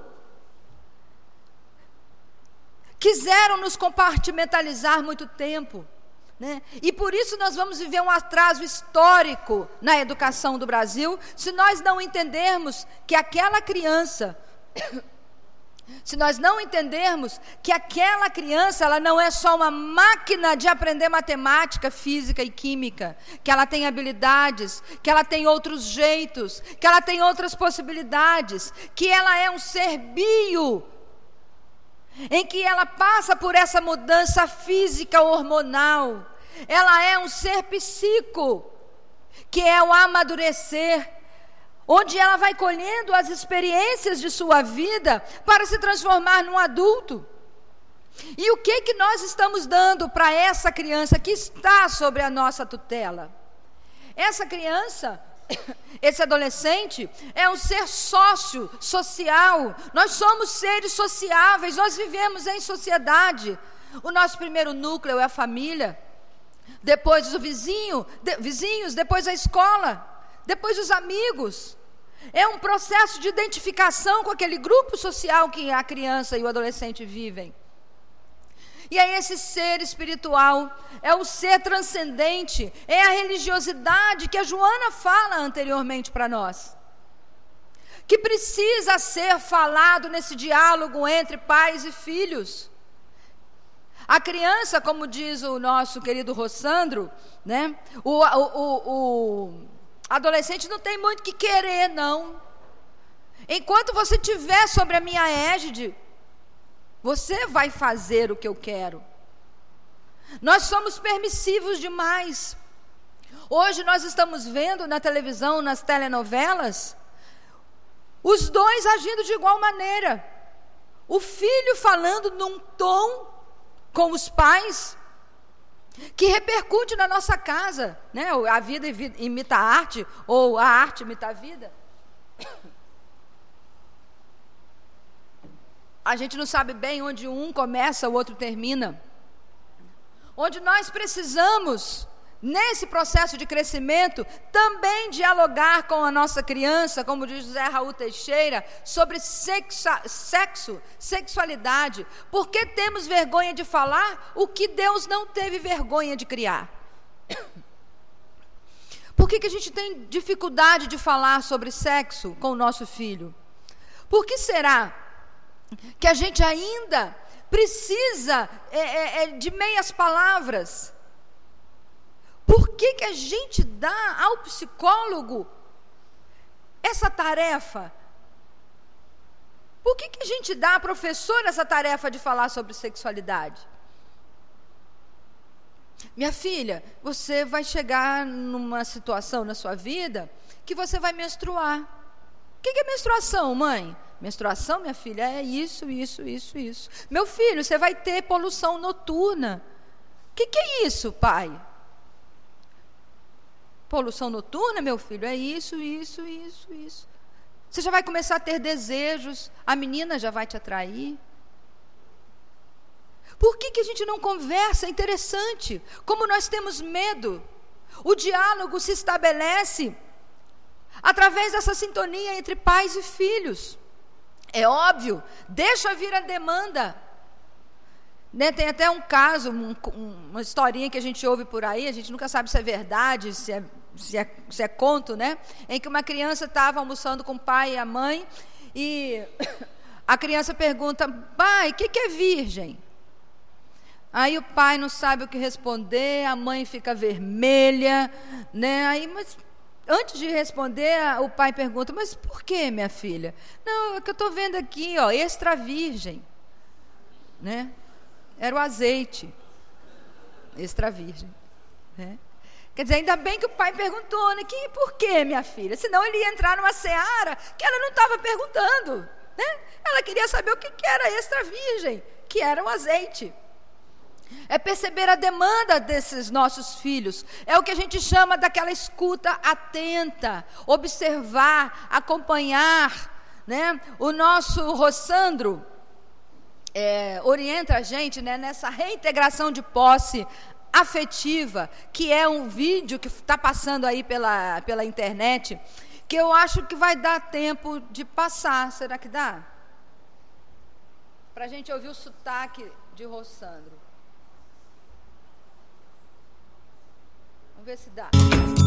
Quiseram nos compartimentalizar muito tempo, né? E por isso nós vamos viver um atraso histórico na educação do Brasil, se nós não entendermos que aquela criança, se nós não entendermos que aquela criança, ela não é só uma máquina de aprender matemática, física e química, que ela tem habilidades, que ela tem outros jeitos, que ela tem outras possibilidades, que ela é um ser bio, em que ela passa por essa mudança física hormonal. Ela é um ser psíquico, que é o amadurecer, onde ela vai colhendo as experiências de sua vida para se transformar num adulto. E o que que nós estamos dando para essa criança que está sobre a nossa tutela? Essa criança, esse adolescente, é um ser sócio, social. Nós somos seres sociáveis, nós vivemos em sociedade. O nosso primeiro núcleo é a família, depois o vizinho, de, vizinhos, depois a escola, depois os amigos. É um processo de identificação com aquele grupo social que a criança e o adolescente vivem. E aí esse ser espiritual é o ser transcendente, é a religiosidade que a Joana fala anteriormente para nós, que precisa ser falado nesse diálogo entre pais e filhos. A criança, como diz o nosso querido Rossandro, né, o, o, o, o adolescente não tem muito o que querer, não. Enquanto você estiver sobre a minha égide, você vai fazer o que eu quero. Nós somos permissivos demais. Hoje nós estamos vendo na televisão, nas telenovelas, os dois agindo de igual maneira. O filho falando num tom com os pais, que repercute na nossa casa, né? A vida imita a arte, ou a arte imita a vida. A gente não sabe bem onde um começa, o outro termina. Onde nós precisamos, nesse processo de crescimento, também dialogar com a nossa criança, como diz José Raul Teixeira, sobre sexo, sexo, sexualidade. Por que temos vergonha de falar o que Deus não teve vergonha de criar? Por que que a gente tem dificuldade de falar sobre sexo com o nosso filho? Por que será que a gente ainda precisa é, é, é, de meias palavras? Por que que a gente dá ao psicólogo essa tarefa? Por que que a gente dá à professora essa tarefa de falar sobre sexualidade? Minha filha, você vai chegar numa situação na sua vida que você vai menstruar. O que que é menstruação, mãe? Menstruação, minha filha, é isso, isso, isso, isso. Meu filho, você vai ter poluição noturna. O que, que é isso, pai? Poluição noturna, meu filho, é isso, isso, isso, isso. Você já vai começar a ter desejos, a menina já vai te atrair. Por que, que a gente não conversa? É interessante. Como nós temos medo. O diálogo se estabelece através dessa sintonia entre pais e filhos. É óbvio, deixa vir a demanda. Né? Tem até um caso, um, uma historinha que a gente ouve por aí, a gente nunca sabe se é verdade, se é, se é, se é conto, né? Em que uma criança estava almoçando com o pai e a mãe, e a criança pergunta: pai, o que, que é virgem? Aí o pai não sabe o que responder, a mãe fica vermelha, né? Aí, mas antes de responder, o pai pergunta: mas por que, minha filha? Não, é que eu estou vendo aqui, ó, extra virgem, né? Era o azeite extra virgem, né? Quer dizer, ainda bem que o pai perguntou, né? Que, por que, minha filha? Senão ele ia entrar numa seara que ela não estava perguntando, né? Ela queria saber o que, que era extra virgem, que era o azeite. É perceber a demanda desses nossos filhos. É o que a gente chama daquela escuta atenta, observar, acompanhar, né? O nosso Rossandro é, orienta a gente, né, nessa reintegração de posse afetiva, que é um vídeo que está passando aí pela, pela internet, que eu acho que vai dar tempo de passar. Será que dá? Para a gente ouvir o sotaque de Rossandro. Vamos ver se dá.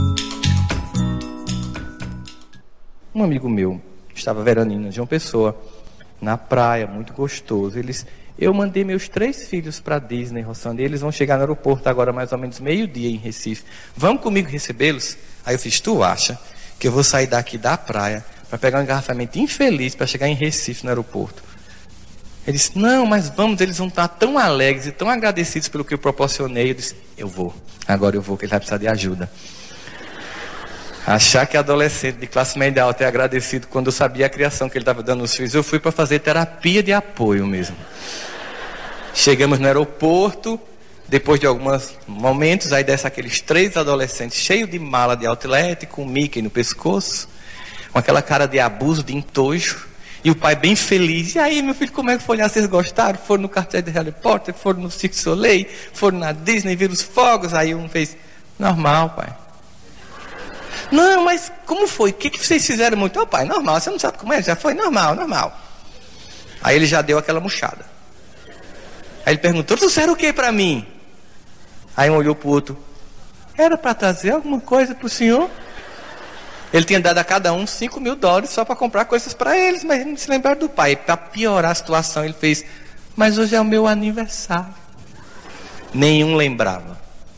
Um amigo meu estava veranino em João Pessoa, na praia, muito gostoso. Eles, eu mandei meus três filhos para a Disney, Rossandro, e eles vão chegar no aeroporto agora mais ou menos meio-dia em Recife. Vamos comigo recebê-los? Aí eu fiz: tu acha que eu vou sair daqui da praia para pegar um engarrafamento infeliz para chegar em Recife no aeroporto? Ele disse: não, mas vamos, eles vão estar tão alegres e tão agradecidos pelo que eu proporcionei. Eu disse: eu vou, agora eu vou, que ele vai precisar de ajuda. Achar que adolescente de classe média alta é agradecido quando eu sabia a criação que ele estava dando aos filhos, eu fui para fazer terapia de apoio mesmo. Chegamos no aeroporto, depois de alguns momentos, aí desce aqueles três adolescentes cheios de mala de outlet, com Mickey no pescoço, com aquela cara de abuso, de entojo, e o pai bem feliz: e aí, meu filho, como é que foi lá? Vocês gostaram? Foram no cartel de Harry Potter, foram no Cirque du Soleil, foram na Disney, viram os fogos? Aí um fez: normal, pai. Não, mas como foi? O que, que vocês fizeram muito? Ô, pai, normal, você não sabe como é? Já foi? Normal, normal. Aí ele já deu aquela murchada. Aí ele perguntou: trouxeram o que para mim? Aí um olhou para o outro: era para trazer alguma coisa para o senhor? Ele tinha dado a cada um cinco mil dólares só para comprar coisas para eles, mas ele não se lembraram do pai. Para piorar a situação, ele fez: mas hoje é o meu aniversário. Nenhum lembrava.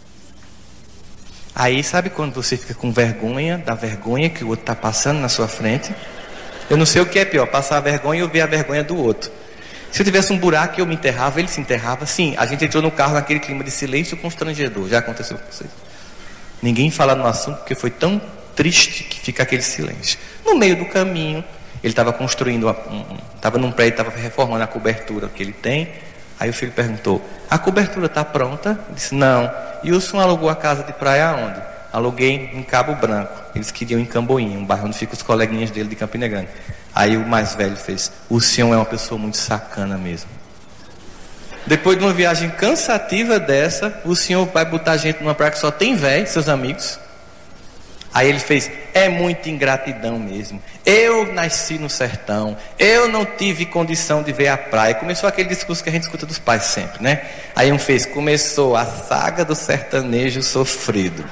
Aí, sabe quando você fica com vergonha, da vergonha que o outro está passando na sua frente? Eu não sei o que é pior, passar a vergonha ou ver a vergonha do outro. Se eu tivesse um buraco e eu me enterrava, ele se enterrava. Sim, a gente entrou no carro naquele clima de silêncio constrangedor. Já aconteceu com vocês? Ninguém fala no assunto porque foi tão triste que fica aquele silêncio. No meio do caminho, ele estava construindo, estava um, um, num prédio, estava reformando a cobertura que ele tem. Aí o filho perguntou: a cobertura está pronta? Ele disse: não. E o senhor alugou a casa de praia aonde? Aluguei em Cabo Branco. Eles queriam em Camboinha, um bairro onde ficam os coleguinhas dele de Campina Grande. Aí o mais velho fez: o senhor é uma pessoa muito sacana mesmo. Depois de uma viagem cansativa dessa, o senhor vai botar a gente numa praia que só tem velho, seus amigos. Aí ele fez: é muita ingratidão mesmo. Eu nasci no sertão, eu não tive condição de ver a praia. Começou aquele discurso que a gente escuta dos pais sempre, né? Aí um fez: começou a saga do sertanejo sofrido.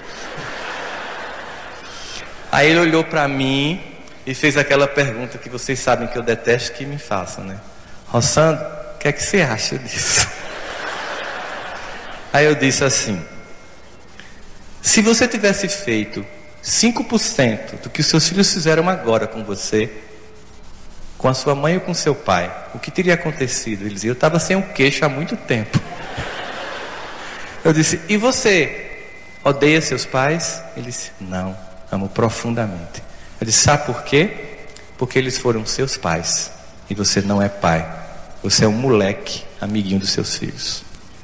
Aí ele olhou para mim e fez aquela pergunta que vocês sabem que eu detesto que me façam, né? Rossandro, o que é que você acha disso? Aí eu disse assim: se você tivesse feito cinco por cento do que os seus filhos fizeram agora com você, com a sua mãe ou com seu pai, o que teria acontecido? Ele dizia: eu estava sem o queixo há muito tempo. Eu disse: e você odeia seus pais? Ele disse: não, amo profundamente. Eu disse: sabe por quê? Porque eles foram seus pais. e você não é pai. Você é um moleque, amiguinho dos seus filhos.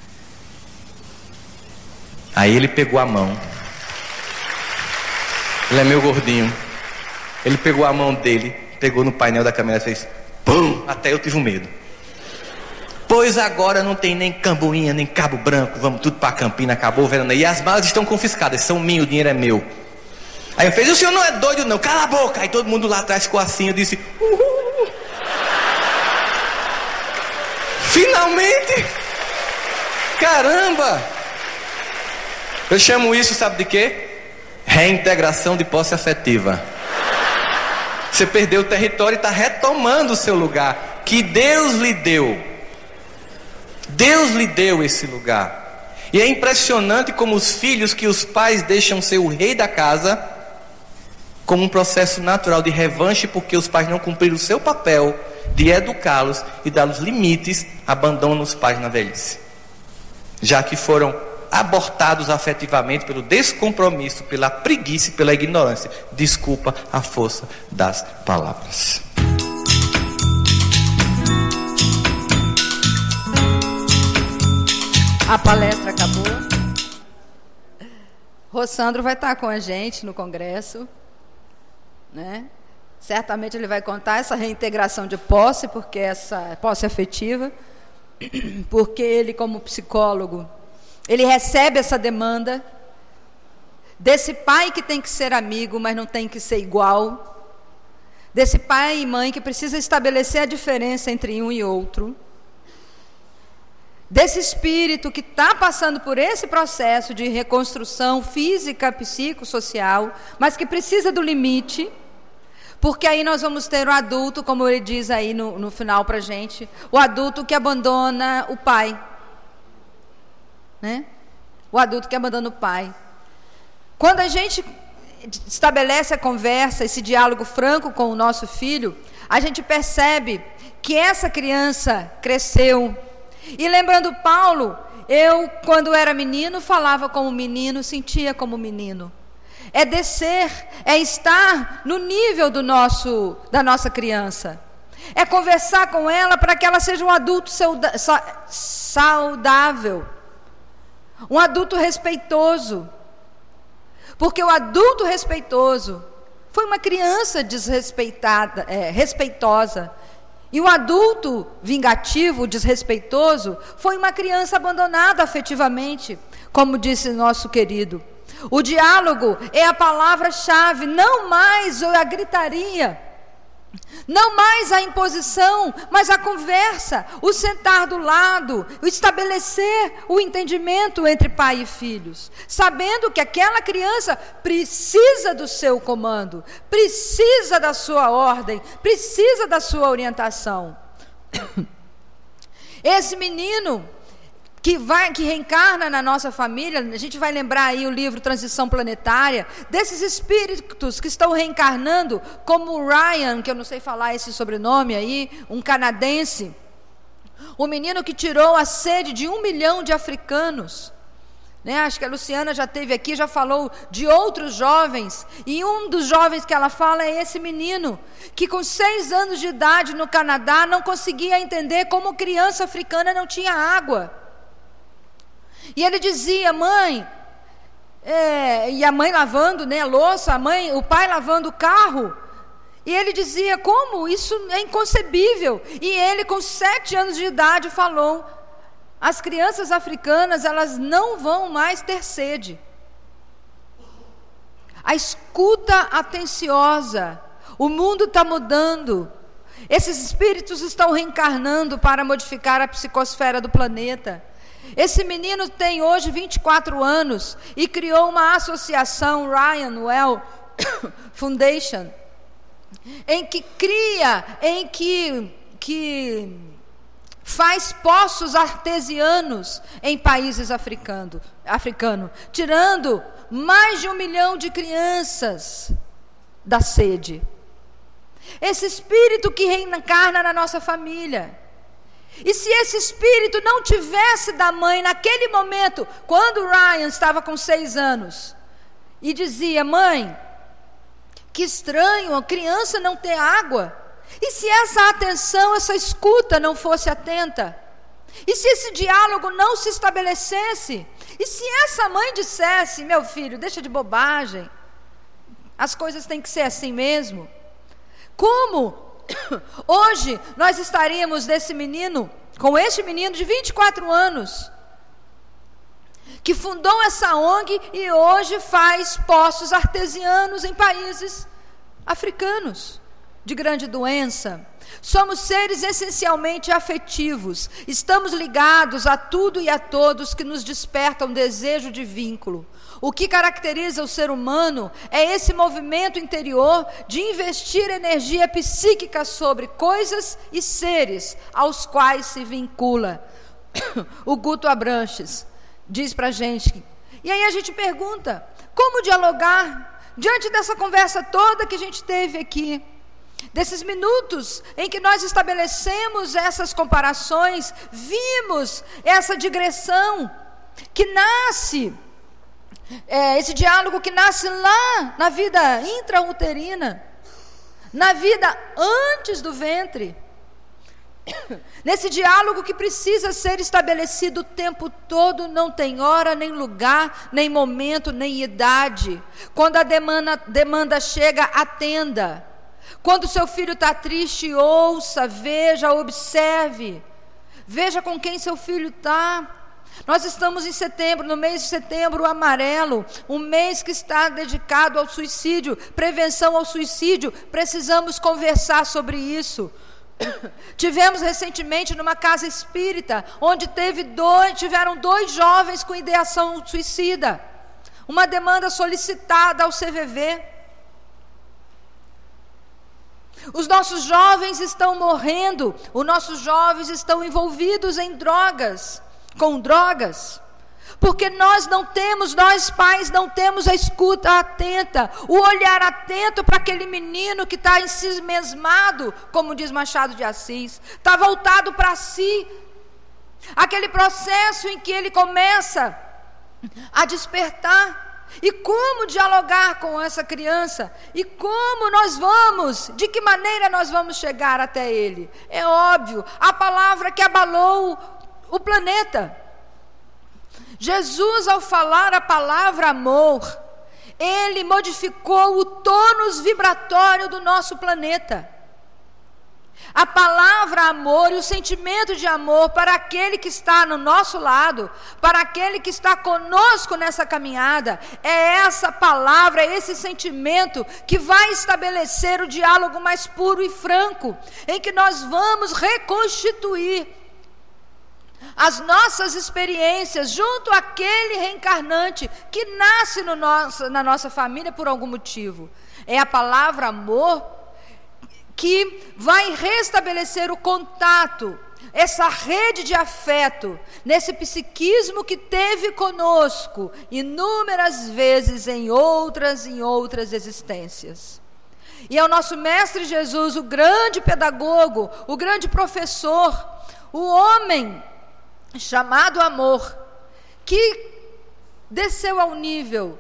Aí ele pegou a mão. Ele é meu gordinho. Ele pegou a mão dele, pegou no painel da câmera e fez pum! Até eu tive um medo. Pois agora não tem nem Camboinha, nem Cabo Branco. Vamos tudo para Campina, acabou o verão. E as malas estão confiscadas, são minhas, o dinheiro é meu. Aí eu fiz, o senhor não é doido não, cala a boca. Aí todo mundo lá atrás ficou assim, eu disse uhul. Finalmente! Caramba! Eu chamo isso, sabe de quê? Reintegração de posse afetiva. Você perdeu o território e está retomando o seu lugar, que Deus lhe deu. Deus lhe deu esse lugar. E é impressionante como os filhos que os pais deixam ser o rei da casa, como um processo natural de revanche, porque os pais não cumpriram o seu papel de educá-los e dar-los limites, abandonam os pais na velhice, já que foram abortados afetivamente pelo descompromisso, pela preguiça e pela ignorância. Desculpa a força das palavras. A palestra acabou. Rossandro vai estar com a gente no congresso, né? Certamente ele vai contar essa reintegração de posse, porque essa posse afetiva, porque ele, como psicólogo, ele recebe essa demanda desse pai que tem que ser amigo, mas não tem que ser igual, desse pai e mãe que precisa estabelecer a diferença entre um e outro, desse espírito que está passando por esse processo de reconstrução física, psicossocial, mas que precisa do limite, porque aí nós vamos ter o adulto, como ele diz aí no, no final para a gente, o adulto que abandona o pai, né? O adulto que abandona o pai. Quando a gente estabelece a conversa, esse diálogo franco com o nosso filho, a gente percebe que essa criança cresceu. E lembrando Paulo, eu quando era menino falava como menino, sentia como menino. É descer, é estar no nível do nosso, da nossa criança. É conversar com ela para que ela seja um adulto saudável. Um adulto respeitoso. Porque o adulto respeitoso foi uma criança desrespeitada, é, respeitosa. E o adulto vingativo, desrespeitoso, foi uma criança abandonada afetivamente, como disse nosso querido. O diálogo é a palavra-chave, não mais a gritaria, não mais a imposição, mas a conversa, o sentar do lado, o estabelecer o entendimento entre pai e filhos, sabendo que aquela criança precisa do seu comando, precisa da sua ordem, precisa da sua orientação. Esse menino que vai, que reencarna na nossa família, a gente vai lembrar aí o livro Transição Planetária, desses espíritos que estão reencarnando, como o Ryan, que eu não sei falar esse sobrenome aí, um canadense, o menino que tirou a sede de um milhão de africanos, né? Acho que a Luciana já esteve aqui, já falou de outros jovens, e um dos jovens que ela fala é esse menino, que com seis anos de idade no Canadá, não conseguia entender como criança africana não tinha água. E ele dizia, mãe, é, e a mãe lavando, né, a louça, a mãe, o pai lavando o carro, e ele dizia, como? Isso é inconcebível. E ele com sete anos de idade falou, as crianças africanas, elas não vão mais ter sede. A escuta atenciosa, o mundo está mudando, esses espíritos estão reencarnando para modificar a psicosfera do planeta. Esse menino tem hoje vinte e quatro anos e criou uma associação, Ryan Well Foundation, em que cria, em que, que faz poços artesianos em países africanos, africano, tirando mais de um milhão de crianças da sede. Esse espírito que reencarna na nossa família. E se esse espírito não tivesse da mãe naquele momento, quando o Ryan estava com seis anos, e dizia, mãe, que estranho, a criança não ter água, E se essa atenção, essa escuta não fosse atenta? E se esse diálogo não se estabelecesse? E se essa mãe dissesse: meu filho, deixa de bobagem, as coisas têm que ser assim mesmo? Como hoje nós estaríamos desse menino, com este menino de vinte e quatro anos, que fundou essa O N G e hoje faz poços artesianos em países africanos de grande doença? Somos seres essencialmente afetivos, estamos ligados a tudo e a todos que nos despertam desejo de vínculo. O que caracteriza o ser humano é esse movimento interior de investir energia psíquica sobre coisas e seres aos quais se vincula. O Guto Abranches diz pra gente, e aí a gente pergunta, como dialogar diante dessa conversa toda que a gente teve aqui? Desses minutos em que nós estabelecemos essas comparações, vimos essa digressão que nasce, é, esse diálogo que nasce lá na vida intrauterina, na vida antes do ventre, nesse diálogo que precisa ser estabelecido o tempo todo, não tem hora, nem lugar, nem momento, nem idade. Quando a demanda, demanda chega, atenda. Quando seu filho está triste, ouça, veja, observe. Veja com quem seu filho está. Nós estamos em setembro, no mês de setembro amarelo, um mês que está dedicado ao suicídio, prevenção ao suicídio. Precisamos conversar sobre isso. Tivemos recentemente numa casa espírita, onde teve dois, tiveram dois jovens com ideação suicida. Uma demanda solicitada ao C V V. Os nossos jovens estão morrendo, os nossos jovens estão envolvidos em drogas, com drogas, porque nós não temos, nós pais não temos a escuta atenta, o olhar atento para aquele menino que está ensimesmado, como diz Machado de Assis, está voltado para si, aquele processo em que ele começa a despertar. E como dialogar com essa criança? E como nós vamos, de que maneira nós vamos chegar até ele? É óbvio, a palavra que abalou o planeta. Jesus, ao falar a palavra amor, ele modificou o tônus vibratório do nosso planeta. A palavra amor e o sentimento de amor para aquele que está no nosso lado, para aquele que está conosco nessa caminhada, é essa palavra, é esse sentimento que vai estabelecer o diálogo mais puro e franco, em que nós vamos reconstituir as nossas experiências junto àquele reencarnante que nasce no nosso, na nossa família por algum motivo. É a palavra amor que vai restabelecer o contato, essa rede de afeto, nesse psiquismo que teve conosco inúmeras vezes em outras e outras existências. E é o nosso Mestre Jesus, o grande pedagogo, o grande professor, o homem chamado amor, que desceu ao nível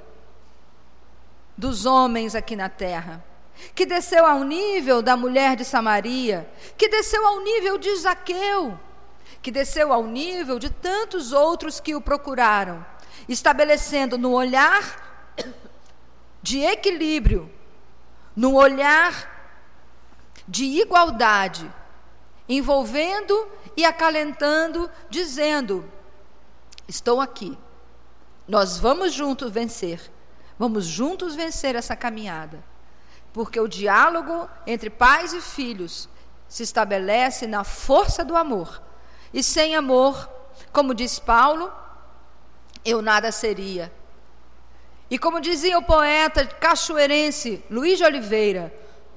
dos homens aqui na terra, que desceu ao nível da mulher de Samaria, que desceu ao nível de Zaqueu, que desceu ao nível de tantos outros que o procuraram, estabelecendo no olhar de equilíbrio, no olhar de igualdade, envolvendo e acalentando, dizendo: estou aqui, nós vamos juntos vencer, vamos juntos vencer essa caminhada. Porque o diálogo entre pais e filhos se estabelece na força do amor. E sem amor, como diz Paulo, eu nada seria. E como dizia o poeta cachoeirense Luiz de Oliveira,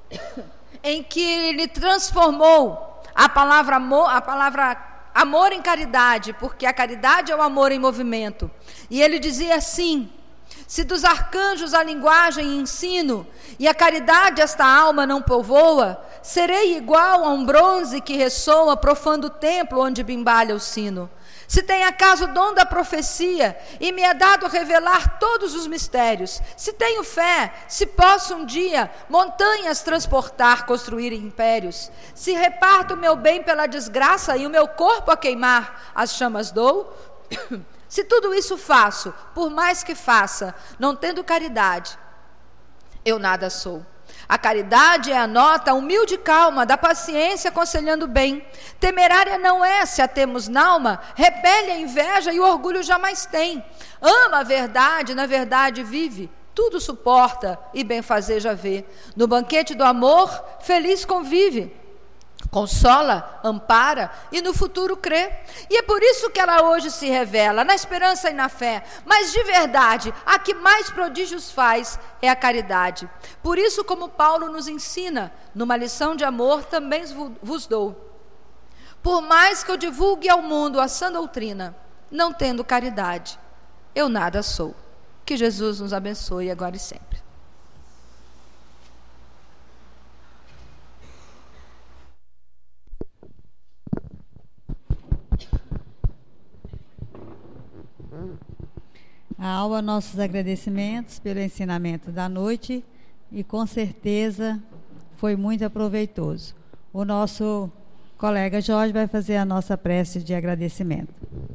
em que ele transformou a palavra amor, a palavra amor em caridade, porque a caridade é o amor em movimento. E ele dizia assim: se dos arcanjos a linguagem ensino, e a caridade esta alma não povoa, serei igual a um bronze que ressoa, profando o templo onde bimbalha o sino. Se tem acaso o dom da profecia e me é dado revelar todos os mistérios, se tenho fé, se posso um dia montanhas transportar, construir impérios, se reparto o meu bem pela desgraça e o meu corpo a queimar as chamas dou, se tudo isso faço, por mais que faça, não tendo caridade, eu nada sou. A caridade é a nota humilde e calma da paciência aconselhando bem. Temerária não é, se a temos n'alma, repele a inveja e o orgulho jamais tem. Ama a verdade, na verdade vive, tudo suporta e bem fazer já vê. No banquete do amor, feliz convive. Consola, ampara e no futuro crê. E é por isso que ela hoje se revela, na esperança e na fé. Mas de verdade, a que mais prodígios faz é a caridade. Por isso, como Paulo nos ensina, numa lição de amor também vos dou. Por mais que eu divulgue ao mundo a sã doutrina, não tendo caridade, eu nada sou. Que Jesus nos abençoe agora e sempre. A aula, nossos agradecimentos pelo ensinamento da noite e com certeza foi muito proveitoso. O nosso colega Jorge vai fazer a nossa prece de agradecimento.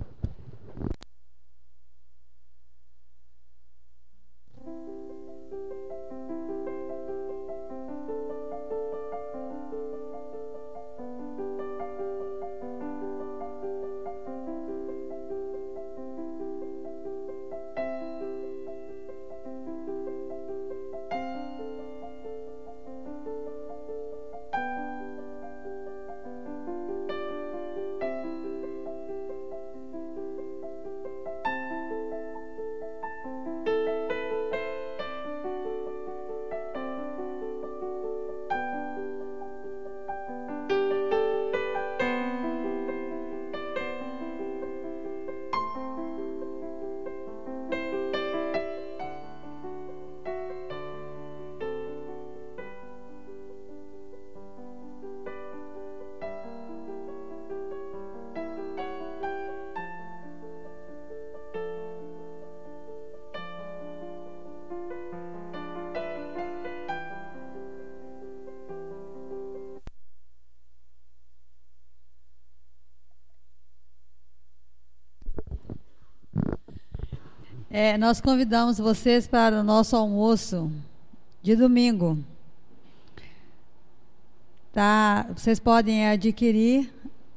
É, nós convidamos vocês para o nosso almoço de domingo. Tá? Vocês podem adquirir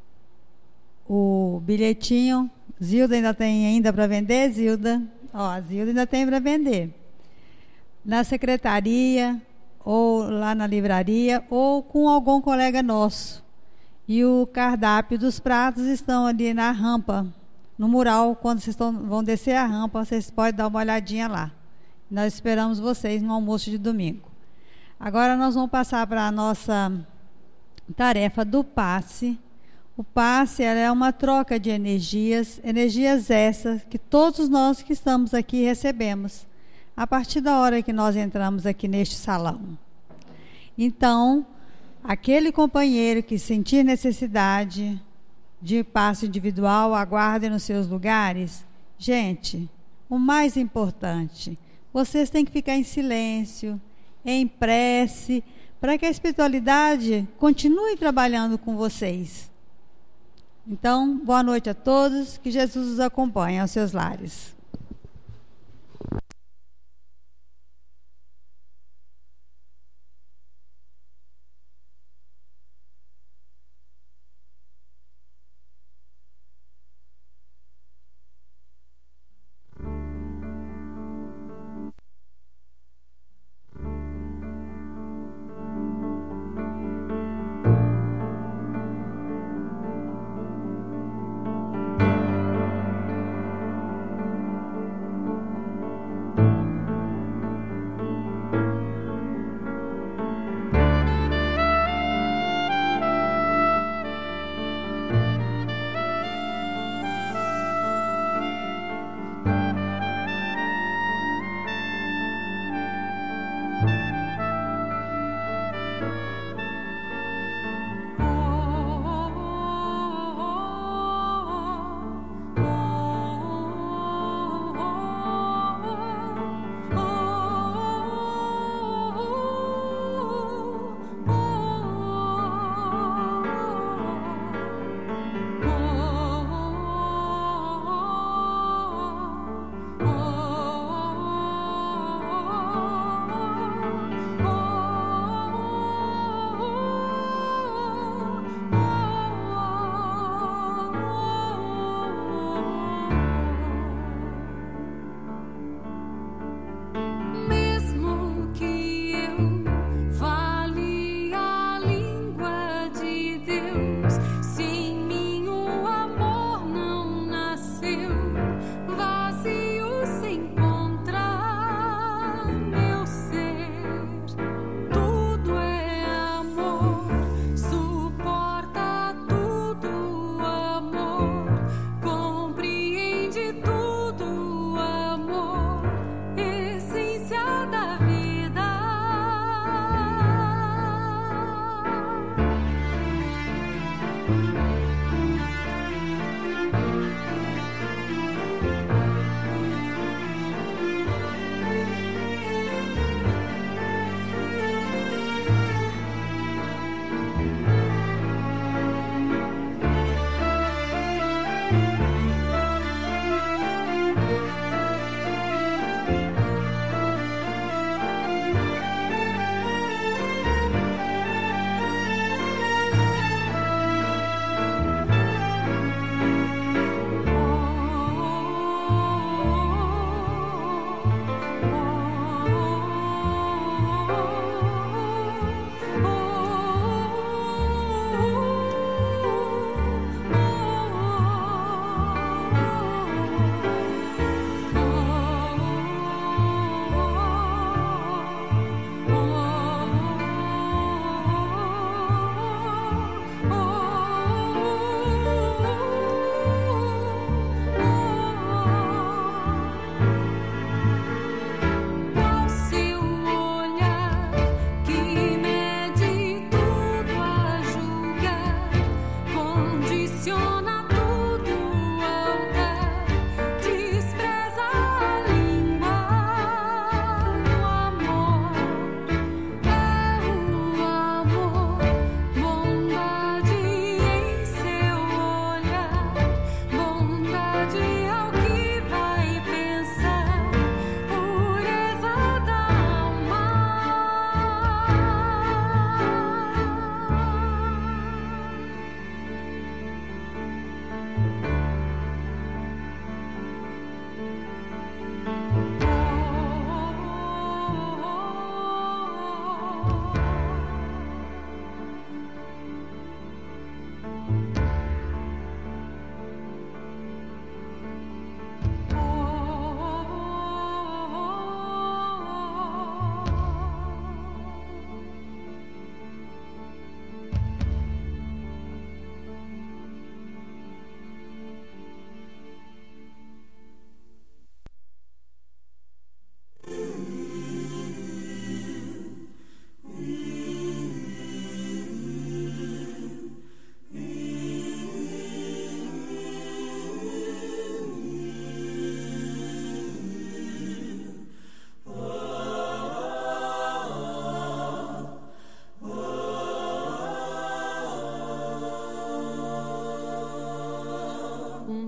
o bilhetinho. Zilda ainda tem ainda para vender, Zilda? Ó, a Zilda ainda tem para vender. Na secretaria, ou lá na livraria, ou com algum colega nosso. E o cardápio dos pratos estão ali na rampa. No mural, quando vocês estão, vão descer a rampa, vocês podem dar uma olhadinha lá. Nós esperamos vocês no almoço de domingo. Agora nós vamos passar para a nossa tarefa do passe. O passe ela é uma troca de energias, energias essas que todos nós que estamos aqui recebemos, a partir da hora que nós entramos aqui neste salão. Então, aquele companheiro que sentir necessidade de passe individual, aguardem nos seus lugares. Gente, o mais importante, vocês têm que ficar em silêncio, em prece, para que a espiritualidade continue trabalhando com vocês. Então, boa noite a todos, que Jesus os acompanhe aos seus lares.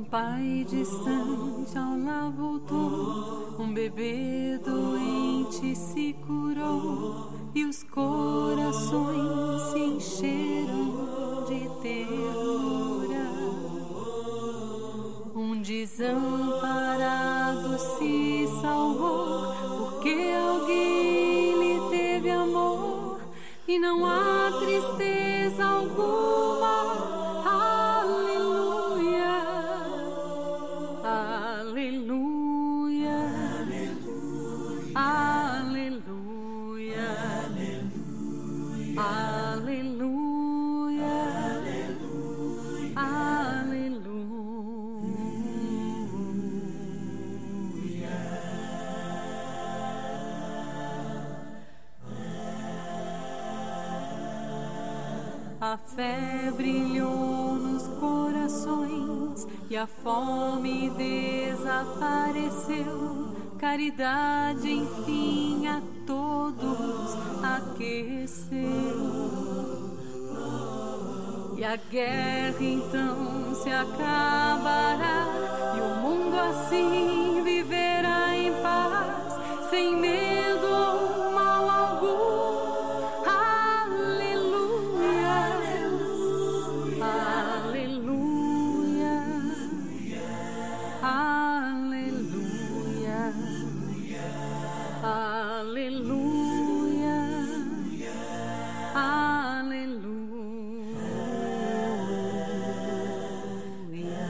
pai distante ao lar voltou, um bebê doente se curou e os corações se encheram de ternura. Um desamparado se salvou porque alguém lhe teve amor e não há tristeza alguma. Aleluia, aleluia, aleluia, aleluia, aleluia. A fé brilhou nos corações e a fome desapareceu. Caridade, enfim, a todos aqueceu. E a guerra então se acabará e o mundo assim viverá em paz, sem medo ou mal algum. Aleluia, aleluia.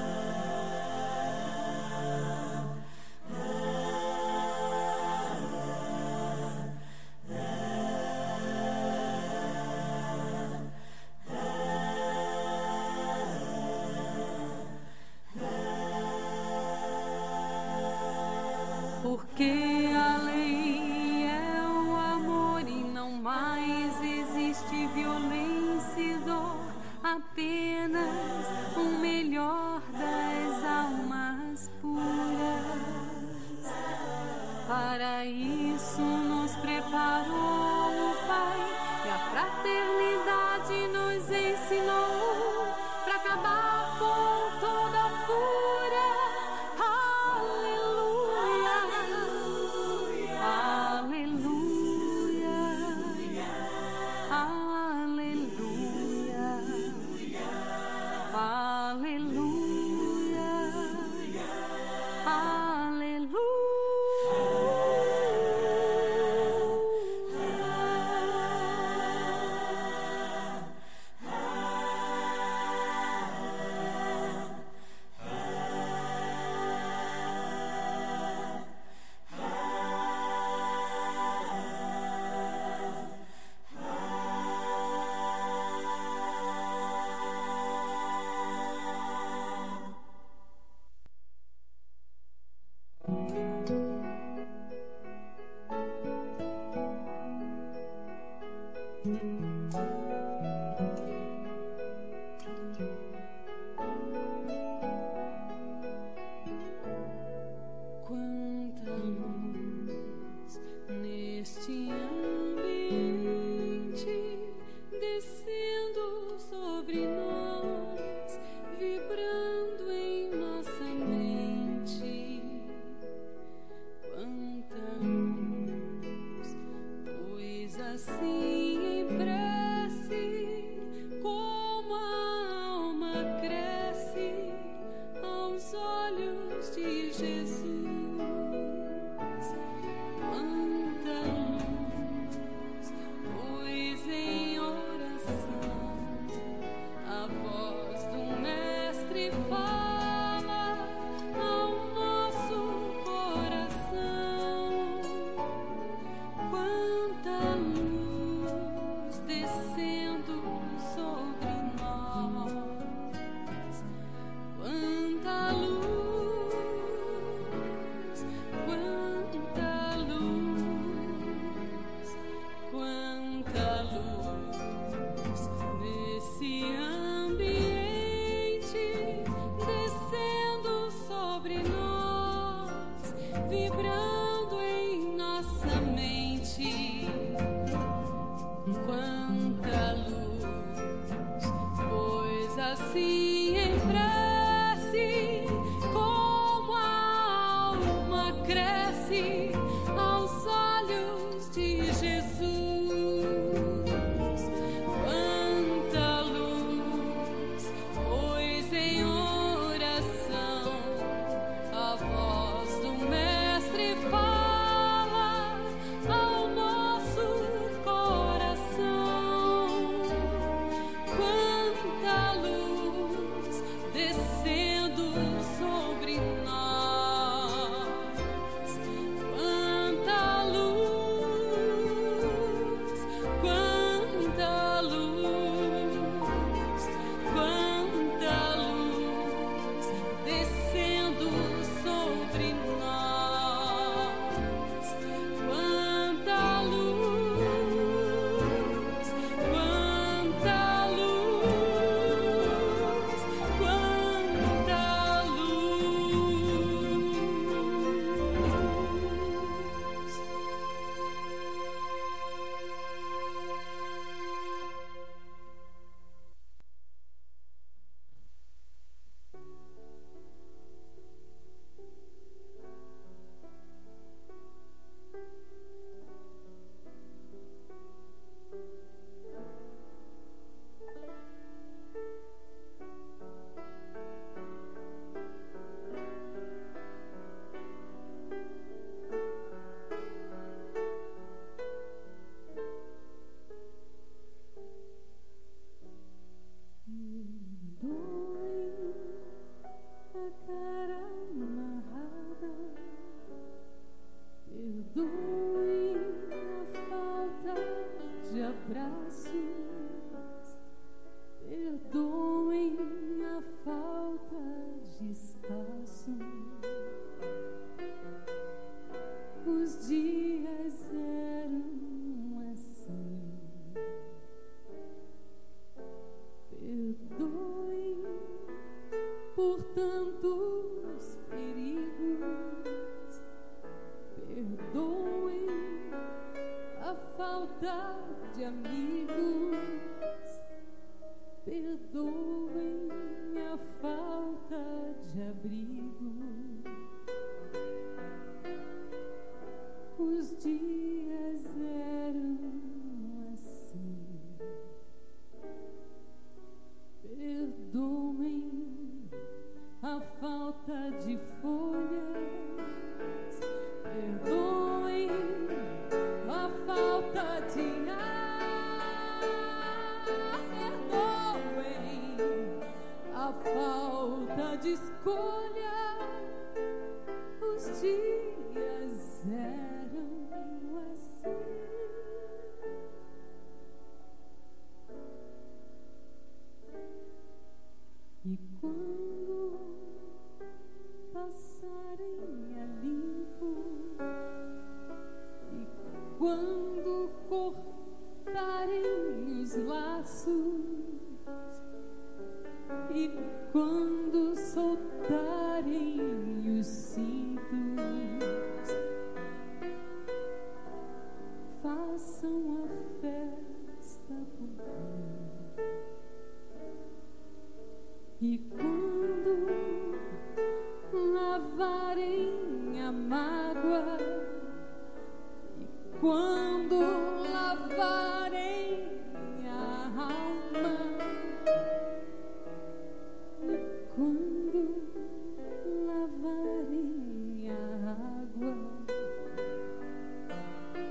Porque a lei é o amor e não mais existe violência e dor, apenas o melhor das almas puras. Para isso nos preparou o Pai e a fraternidade nos ensinou para acabar com toda a fúria. assim em prece abraços, perdoem a falta de espaço. Os dias eram assim. Perdoem por tantos perigos. Perdoem a falta de amigos. Perdoem a falta de abrigo. Os dias eram assim. Perdoem a falta de folhas. Perdoem a falta de ar. Perdoem a falta de escolha. Os dias eram assim. E quando passarem a limpo, e quando cortarem os laços, e quando soltarem os cintos, façam a festa por mim. E quando lavarem a mágoa, e quando